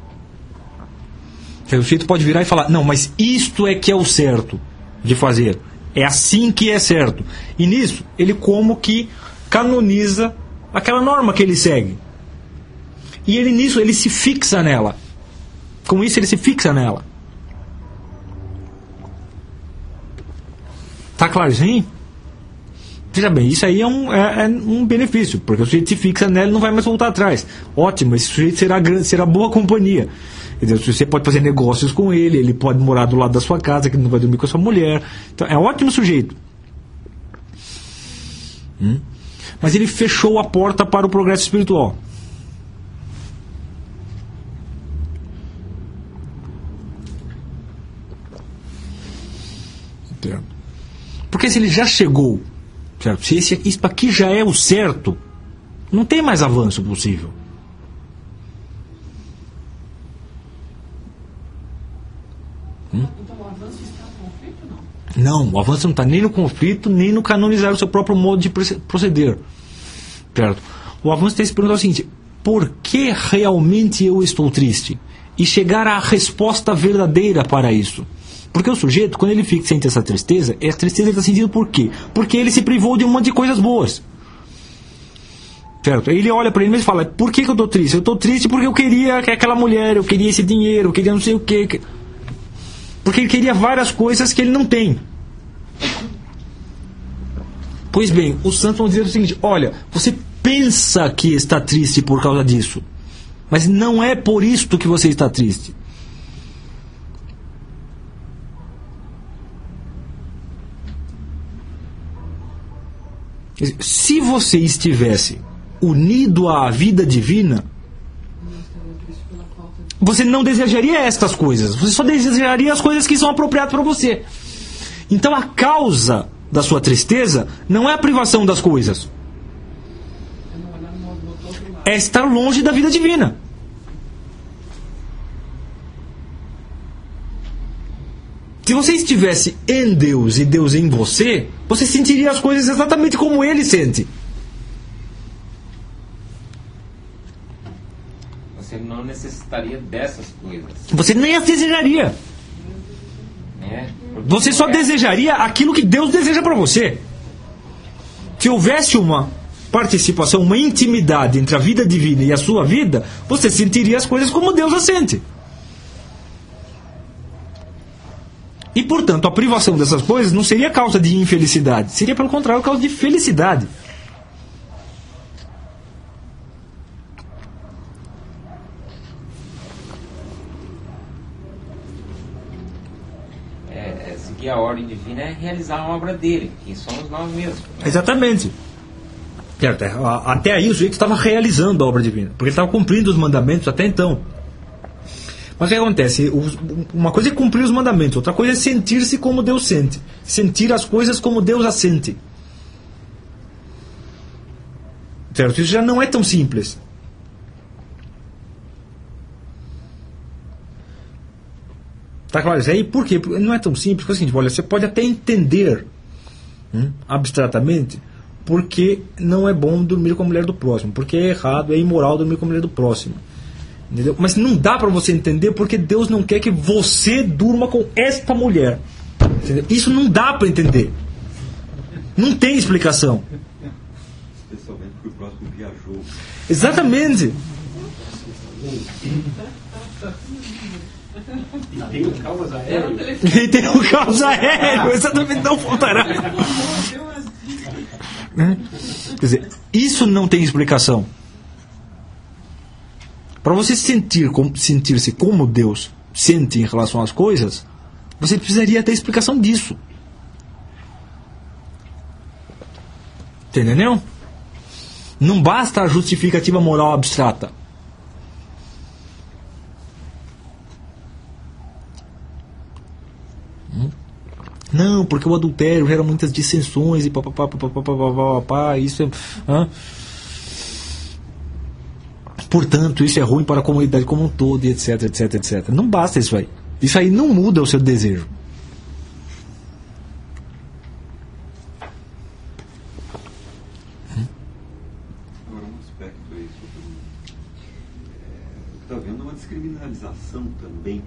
O sujeito pode virar e falar, não, mas isto é que é o certo de fazer, é assim que é certo, e nisso ele como que canoniza aquela norma que ele segue, e ele nisso ele se fixa nela, com isso ele se fixa nela. Tá claro isso aí? Veja bem, isso aí é um benefício, porque o sujeito se fixa nela e não vai mais voltar atrás. Ótimo, esse sujeito será boa companhia. Entendeu? Você pode fazer negócios com ele, ele pode morar do lado da sua casa, que ele não vai dormir com a sua mulher. Então, é um ótimo sujeito. Mas ele fechou a porta para o progresso espiritual. Entendeu? Porque se ele já chegou, certo? Se isso aqui já é o certo, não tem mais avanço possível. Então o avanço está no conflito, não? Não, o avanço não está nem no conflito, nem no canonizar o seu próprio modo de proceder. Certo? O avanço tem que se perguntar o seguinte, por que realmente eu estou triste? E chegar à resposta verdadeira para isso. Porque o sujeito, quando ele sente essa tristeza, a tristeza ele está sentindo por quê? Porque ele se privou de um monte de coisas boas. Certo? Ele olha para ele mesmo e fala, por que eu estou triste? Eu estou triste porque eu queria aquela mulher, eu queria esse dinheiro, eu queria não sei o quê. Porque ele queria várias coisas que ele não tem. Pois bem, os santos vão dizer o seguinte, olha, você pensa que está triste por causa disso, Mas não é por isto que você está triste. Se você estivesse unido à vida divina, você não desejaria estas coisas. Você só desejaria as coisas que são apropriadas para você. Então a causa da sua tristeza não é a privação das coisas. É estar longe da vida divina. Se você estivesse em Deus e Deus em você, você sentiria as coisas exatamente como Ele sente. Você não necessitaria dessas coisas. Você nem as desejaria. Você só desejaria aquilo que Deus deseja para você. Se houvesse uma participação, uma intimidade entre a vida divina e a sua vida, você sentiria as coisas como Deus as sente. E, portanto, a privação dessas coisas não seria causa de infelicidade. Seria, pelo contrário, causa de felicidade. Seguir a ordem divina é realizar a obra dele, que somos nós mesmos. Exatamente. Até aí o sujeito estava realizando a obra divina, porque ele estava cumprindo os mandamentos até então. Mas o que acontece? Uma coisa é cumprir os mandamentos, outra coisa é sentir-se como Deus sente. Sentir as coisas como Deus as sente. Certo? Isso já não é tão simples. Tá claro? E aí por quê? Porque não é tão simples. Porque é o seguinte, olha, você pode até entender abstratamente porque não é bom dormir com a mulher do próximo, porque é errado, é imoral dormir com a mulher do próximo. Entendeu? Mas não dá para você entender porque Deus não quer que você durma com esta mulher. Entendeu? Isso não dá para entender. Não tem explicação. Especialmente porque o próximo viajou. Exatamente. E tem o caos aéreo. E tem o caos aéreo. Exatamente, não faltará. Quer dizer, isso não tem explicação. Para você sentir-se como Deus sente em relação às coisas, você precisaria ter explicação disso. Entendeu? Não basta a justificativa moral abstrata. Não, porque o adultério gera muitas dissensões e papapá, isso é... Portanto, isso é ruim para a comunidade como um todo, e etc, etc, etc. Não basta isso aí. Isso aí não muda o seu desejo. Agora, um aspecto aí sobre... está havendo uma descriminalização também.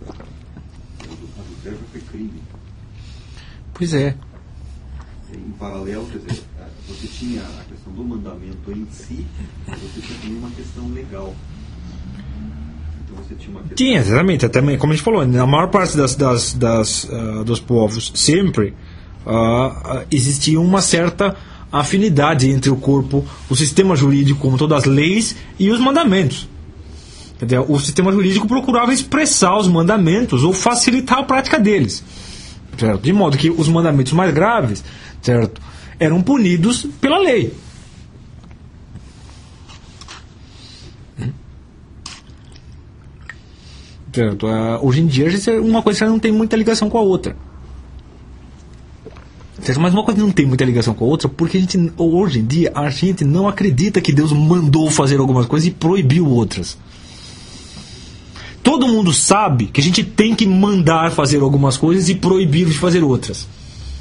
O adultério foi crime. Pois é. Em paralelo, quer dizer, você tinha a questão do mandamento em si, mas você tinha também uma questão legal. Então você tinha uma questão... Tinha, exatamente. Até, como a gente falou, na maior parte dos povos, sempre existia uma certa afinidade entre o corpo, o sistema jurídico, como todas as leis, e os mandamentos. O sistema jurídico procurava expressar os mandamentos ou facilitar a prática deles. Certo? De modo que os mandamentos mais graves, certo, eram punidos pela lei. Certo? Hoje em dia uma coisa não tem muita ligação com a outra. Certo? Mas uma coisa não tem muita ligação com a outra porque hoje em dia a gente não acredita que Deus mandou fazer algumas coisas e proibiu outras. Todo mundo sabe que a gente tem que mandar fazer algumas coisas e proibir de fazer outras.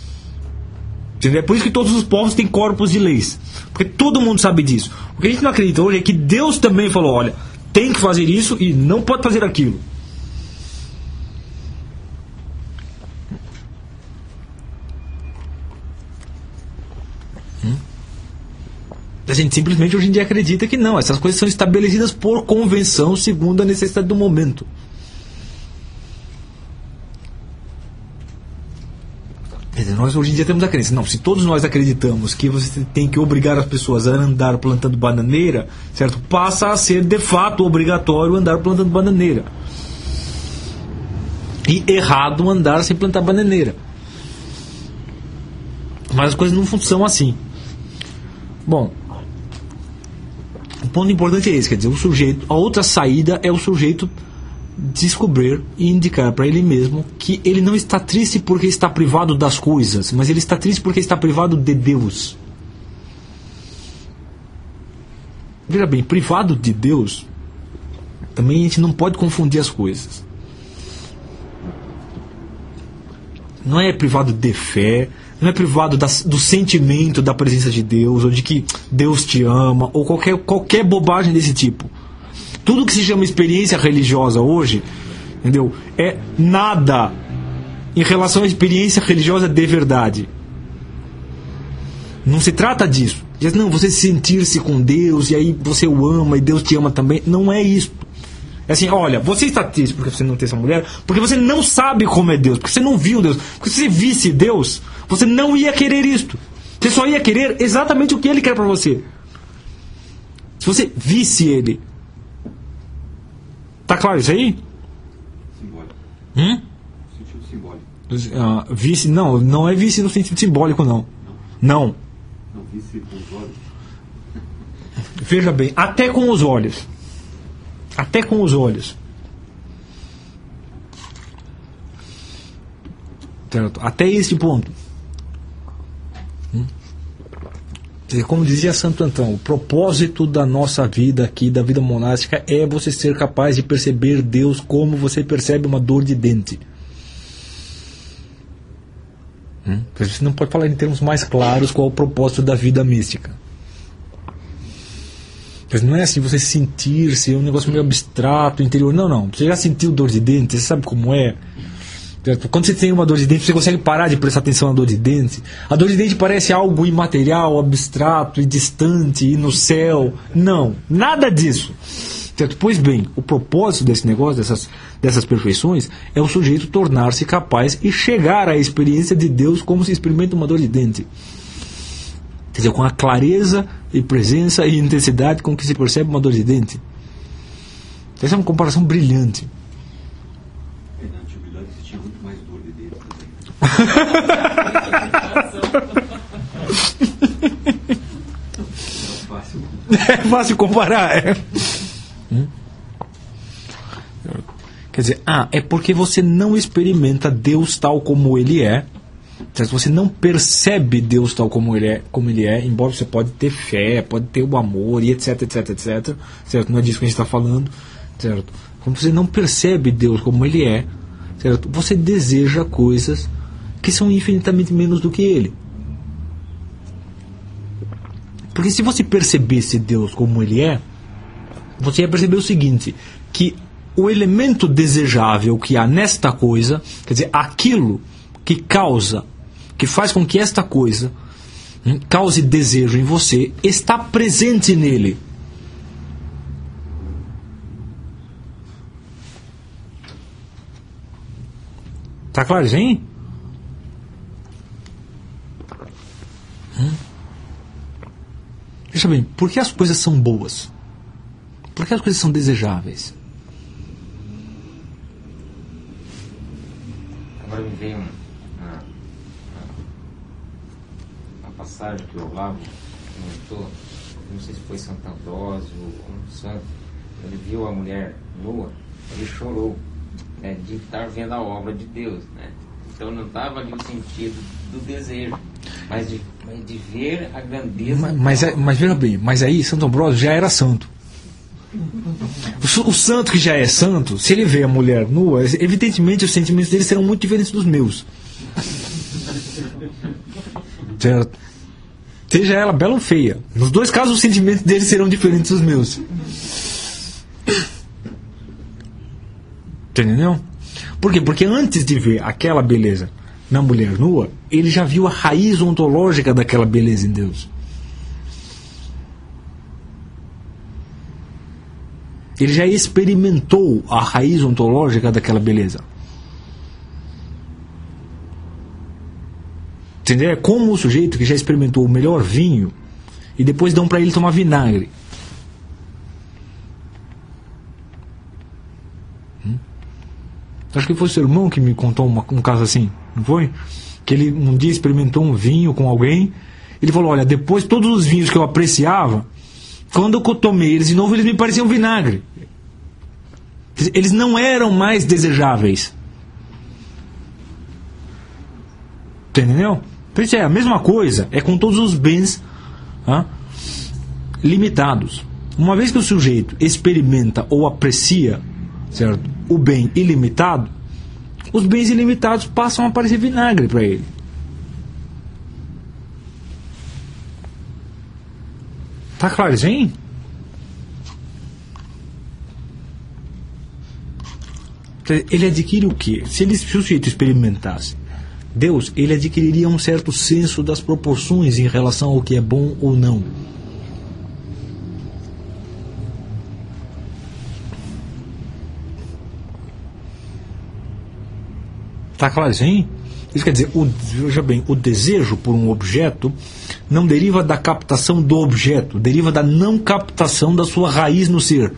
É por isso que todos os povos têm corpos de leis. Porque todo mundo sabe disso. O que a gente não acredita hoje é que Deus também falou, olha, tem que fazer isso e não pode fazer aquilo. A gente simplesmente hoje em dia acredita que não, essas coisas são estabelecidas por convenção segundo a necessidade do momento. Quer dizer, nós hoje em dia temos a crença, não, se todos nós acreditamos que você tem que obrigar as pessoas a andar plantando bananeira, certo? Passa a ser de fato obrigatório andar plantando bananeira. E errado andar sem plantar bananeira. Mas as coisas não funcionam assim. Bom, o ponto importante é esse, quer dizer, o sujeito, a outra saída é o sujeito descobrir e indicar para ele mesmo que ele não está triste porque está privado das coisas, mas ele está triste porque está privado de Deus. Veja bem, privado de Deus, também a gente não pode confundir as coisas. Não é privado de fé, não é privado do sentimento da presença de Deus, ou de que Deus te ama, ou qualquer bobagem desse tipo. Tudo que se chama experiência religiosa hoje, entendeu? É nada em relação à experiência religiosa de verdade. Não se trata disso. Não, você sentir-se com Deus e aí você o ama e Deus te ama também. Não é isso. É assim, olha, você está triste porque você não tem essa mulher, porque você não sabe como é Deus, porque você não viu Deus. Porque se você visse Deus, você não ia querer isto. Você só ia querer exatamente o que Ele quer para você. Se você visse Ele. Tá claro isso aí? Simbólico. Sentido simbólico. Vice, não é vice no sentido simbólico, não. Não. Não, vice com os olhos. Veja bem, até com os olhos. Até com os olhos. Certo? Até este ponto. Como dizia Santo Antão, o propósito da nossa vida aqui, da vida monástica, é você ser capaz de perceber Deus como você percebe uma dor de dente. Você não pode falar em termos mais claros qual é o propósito da vida mística. Não é assim você sentir-se, é um negócio meio abstrato, interior. Não. Você já sentiu dor de dente, você sabe como é. Quando você tem uma dor de dente, você consegue parar de prestar atenção na dor de dente. A dor de dente parece algo imaterial, abstrato e distante, e no céu. Não, nada disso. Pois bem, o propósito desse negócio, dessas perfeições, é o sujeito tornar-se capaz e chegar à experiência de Deus como se experimenta uma dor de dente. Quer dizer, com a clareza e presença e intensidade com que se percebe uma dor de dente. Essa é uma comparação brilhante. Na antiguidade existia muito mais dor de dente também. É fácil comparar. Quer dizer, é porque você não experimenta Deus tal como Ele é. Você não percebe Deus tal como ele é, embora você pode ter fé, pode ter o amor e etc, certo? Não é disso que a gente está falando, certo? Quando você não percebe Deus como Ele é, certo? Você deseja coisas que são infinitamente menos do que Ele. Porque se você percebesse Deus como Ele é, você ia perceber o seguinte, que o elemento desejável que há nesta coisa, quer dizer, aquilo que faz com que esta coisa cause desejo em você, está presente nele. Tá claro isso aí? Veja bem, por que as coisas são boas? Por que as coisas são desejáveis? Agora me veio uma passagem que o Olavo comentou, não sei se foi Santo Ambrósio ou um santo, ele viu a mulher nua, ele chorou, né, de estar vendo a obra de Deus, né? Então não estava ali o sentido do desejo, mas de ver a grandeza. Mas veja bem, mas aí Santo Ambrósio já era santo. O santo que já é santo, se ele vê a mulher nua, evidentemente os sentimentos dele serão muito diferentes dos meus. Certo? Seja ela bela ou feia. Nos dois casos os sentimentos dele serão diferentes dos meus. Entendeu? Por quê? Porque antes de ver aquela beleza na mulher nua, ele já viu a raiz ontológica daquela beleza em Deus. Ele já experimentou a raiz ontológica daquela beleza. Entendeu? É como o sujeito que já experimentou o melhor vinho e depois dão para ele tomar vinagre. Acho que foi o seu irmão que me contou um caso assim, não foi? Que ele um dia experimentou um vinho com alguém. Ele falou, olha, depois todos os vinhos que eu apreciava, quando eu tomei eles de novo, eles me pareciam vinagre. Eles não eram mais desejáveis. Entendeu? Então isso é a mesma coisa, é com todos os bens limitados. Uma vez que o sujeito experimenta ou aprecia, certo, o bem ilimitado, os bens ilimitados passam a parecer vinagre para ele. Tá claro isso aí? Ele adquire o quê? Se o sujeito experimentasse Deus, ele adquiriria um certo senso das proporções em relação ao que é bom ou não. Está claro isso aí? Isso quer dizer, veja bem, o desejo por um objeto não deriva da captação do objeto, deriva da não captação da sua raiz no ser.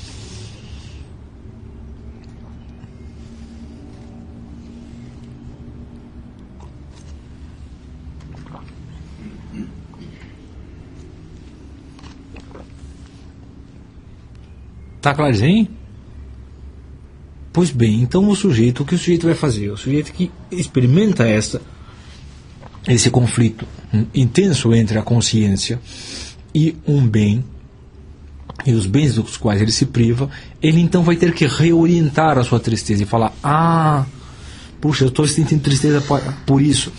Está claro isso aí? Pois bem, então o que o sujeito vai fazer? O sujeito que experimenta esse conflito intenso entre a consciência e um bem, e os bens dos quais ele se priva, ele então vai ter que reorientar a sua tristeza e falar, puxa, eu estou sentindo tristeza por isso.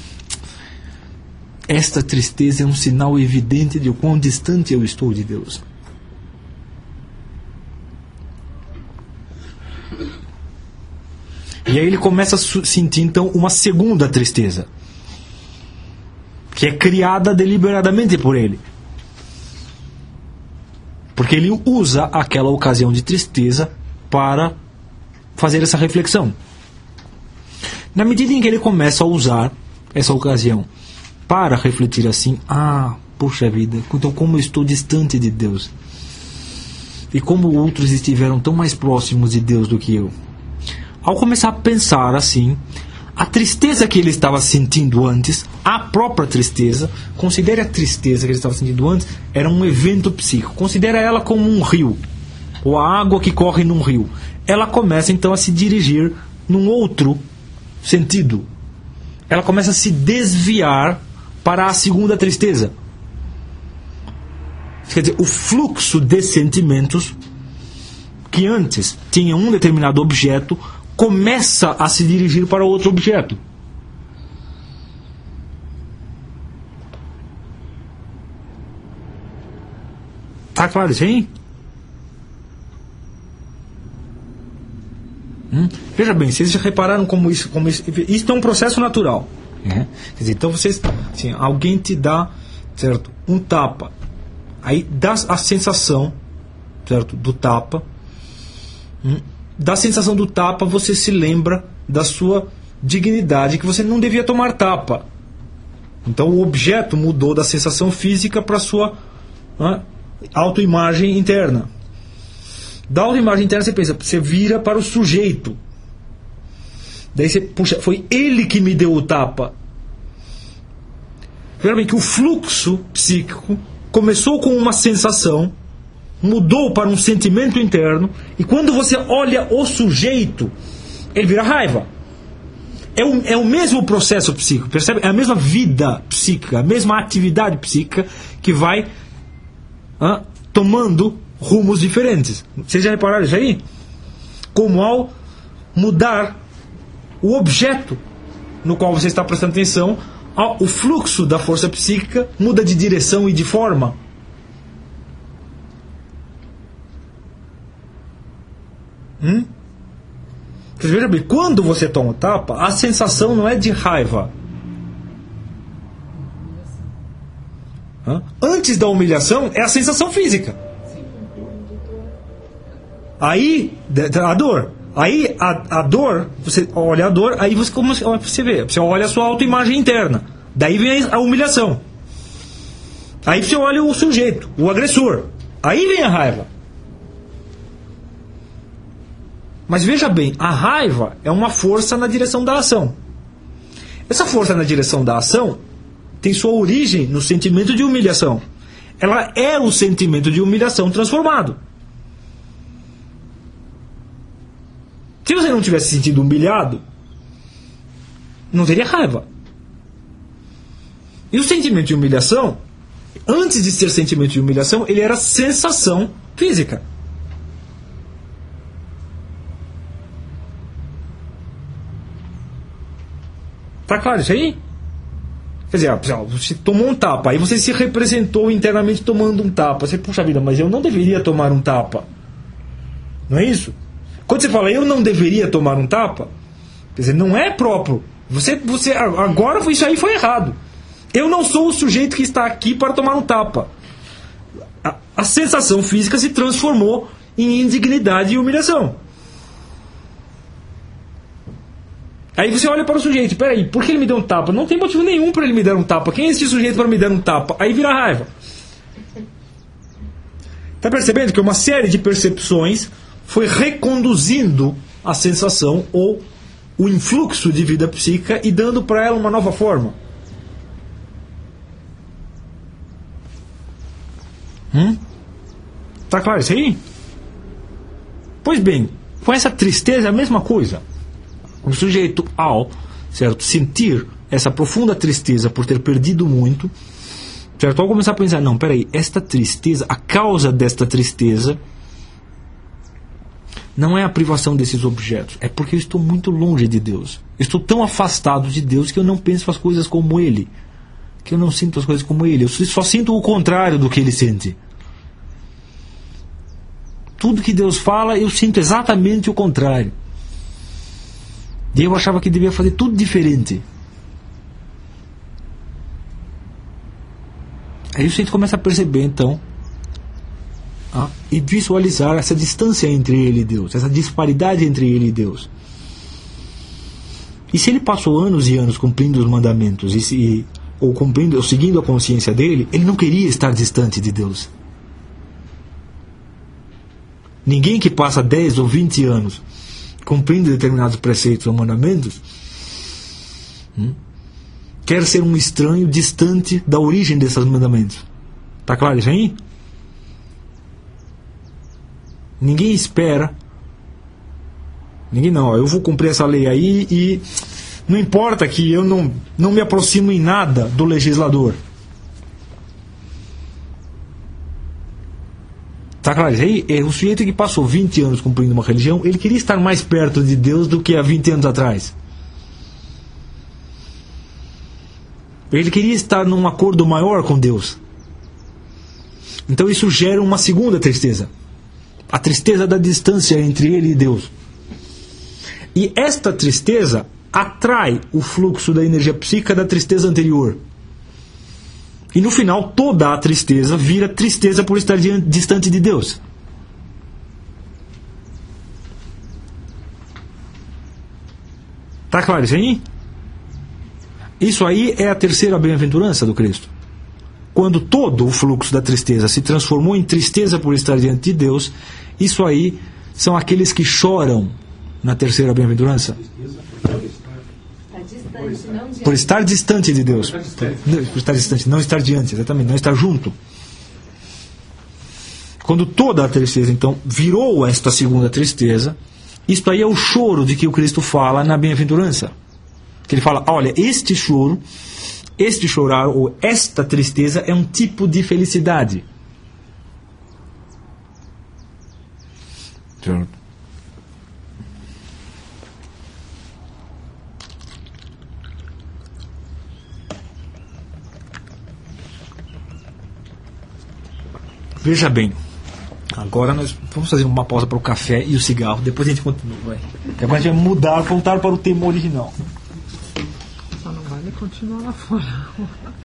Esta tristeza é um sinal evidente de o quão distante eu estou de Deus. E aí ele começa a sentir então uma segunda tristeza, que é criada deliberadamente por ele, porque ele usa aquela ocasião de tristeza para fazer essa reflexão. Na medida em que ele começa a usar essa ocasião para refletir assim, puxa vida, então como eu estou distante de Deus, e como outros estiveram tão mais próximos de Deus do que eu. Ao começar a pensar assim, a tristeza que ele estava sentindo antes, a própria tristeza, considere a tristeza que ele estava sentindo antes, era um evento psíquico. Considera ela como um rio, ou a água que corre num rio. Ela começa então a se dirigir num outro sentido. Ela começa a se desviar para a segunda tristeza. Quer dizer, o fluxo de sentimentos que antes tinha um determinado objeto começa a se dirigir para outro objeto. Tá claro isso aí? Veja bem, vocês já repararam como isso é um processo natural. Quer dizer, então vocês, assim, alguém te dá, certo, um tapa, aí dá a sensação, certo, do tapa. Da sensação do tapa, você se lembra da sua dignidade, que você não devia tomar tapa. Então o objeto mudou da sensação física para a sua autoimagem interna. Da autoimagem interna você pensa, você vira para o sujeito. Daí você, puxa, foi ele que me deu o tapa. Veja bem que o fluxo psíquico começou com uma sensação, mudou para um sentimento interno, e quando você olha o sujeito, ele vira raiva. É o mesmo processo psíquico, percebe? É a mesma vida psíquica, a mesma atividade psíquica que vai tomando rumos diferentes. Vocês já repararam isso aí? Como ao mudar o objeto no qual você está prestando atenção, o fluxo da força psíquica muda de direção e de forma. Veja bem, quando você toma o tapa, a sensação não é de raiva. Antes da humilhação é a sensação física. Aí a dor. Aí a dor, você olha a dor, aí você vê, você olha a sua autoimagem interna. Daí vem a humilhação. Aí você olha o sujeito, o agressor. Aí vem a raiva. Mas veja bem, a raiva é uma força na direção da ação. Essa força na direção da ação tem sua origem no sentimento de humilhação. Ela é o sentimento de humilhação transformado. Se você não tivesse se sentido humilhado, não teria raiva. E o sentimento de humilhação, antes de ser sentimento de humilhação, ele era sensação física. Tá claro isso aí? Quer dizer, você tomou um tapa, aí você se representou internamente tomando um tapa. Você, puxa vida, mas eu não deveria tomar um tapa. Não é isso? Quando você fala, eu não deveria tomar um tapa, quer dizer, não é próprio. Você agora isso aí foi errado. Eu não sou o sujeito que está aqui para tomar um tapa. A sensação física se transformou em indignidade e humilhação. Aí você olha para o sujeito, peraí, por que ele me deu um tapa? Não tem motivo nenhum para ele me dar um tapa. Quem é esse sujeito para me dar um tapa? Aí vira raiva. Está percebendo que uma série de percepções foi reconduzindo a sensação ou o influxo de vida psíquica e dando para ela uma nova forma? Está claro isso aí? Pois bem, com essa tristeza é a mesma coisa. O sujeito, ao sentir essa profunda tristeza por ter perdido muito, certo? Ao começar a pensar, não, peraí, esta tristeza, a causa desta tristeza não é a privação desses objetos, é porque eu estou muito longe de Deus. Eu estou tão afastado de Deus que eu não penso as coisas como Ele, que eu não sinto as coisas como Ele, eu só sinto o contrário do que Ele sente. Tudo que Deus fala, eu sinto exatamente o contrário. E eu achava que devia fazer tudo diferente. Aí o sujeito começa a perceber, então, e visualizar essa distância entre ele e Deus, essa disparidade entre ele e Deus. E se ele passou anos e anos cumprindo os mandamentos, ou seguindo a consciência dele, ele não queria estar distante de Deus. Ninguém que passa 10 ou 20 anos cumprindo determinados preceitos ou mandamentos quer ser um estranho distante da origem desses mandamentos. Está claro isso aí? Ninguém espera. Ninguém não. Eu vou cumprir essa lei aí e não importa que eu não me aproximo em nada do legislador. Está claro isso aí? O sujeito que passou 20 anos cumprindo uma religião, ele queria estar mais perto de Deus do que há 20 anos atrás. Ele queria estar num acordo maior com Deus. Então isso gera uma segunda tristeza. A tristeza da distância entre ele e Deus. E esta tristeza atrai o fluxo da energia psíquica da tristeza anterior. E no final, toda a tristeza vira tristeza por estar distante de Deus. Está claro isso aí? Isso aí é a terceira bem-aventurança do Cristo. Quando todo o fluxo da tristeza se transformou em tristeza por estar diante de Deus, isso aí são aqueles que choram na terceira bem-aventurança. Por estar distante de Deus. Por estar distante, não estar diante, exatamente, não estar junto. Quando toda a tristeza, então, virou esta segunda tristeza, isto aí é o choro de que o Cristo fala na bem-aventurança. Que ele fala, olha, este choro, este chorar, ou esta tristeza é um tipo de felicidade. Certo. Veja bem, agora nós vamos fazer uma pausa para o café e o cigarro, depois a gente continua. Vai. Agora a gente vai voltar para o tema original. Só não vale continuar lá fora.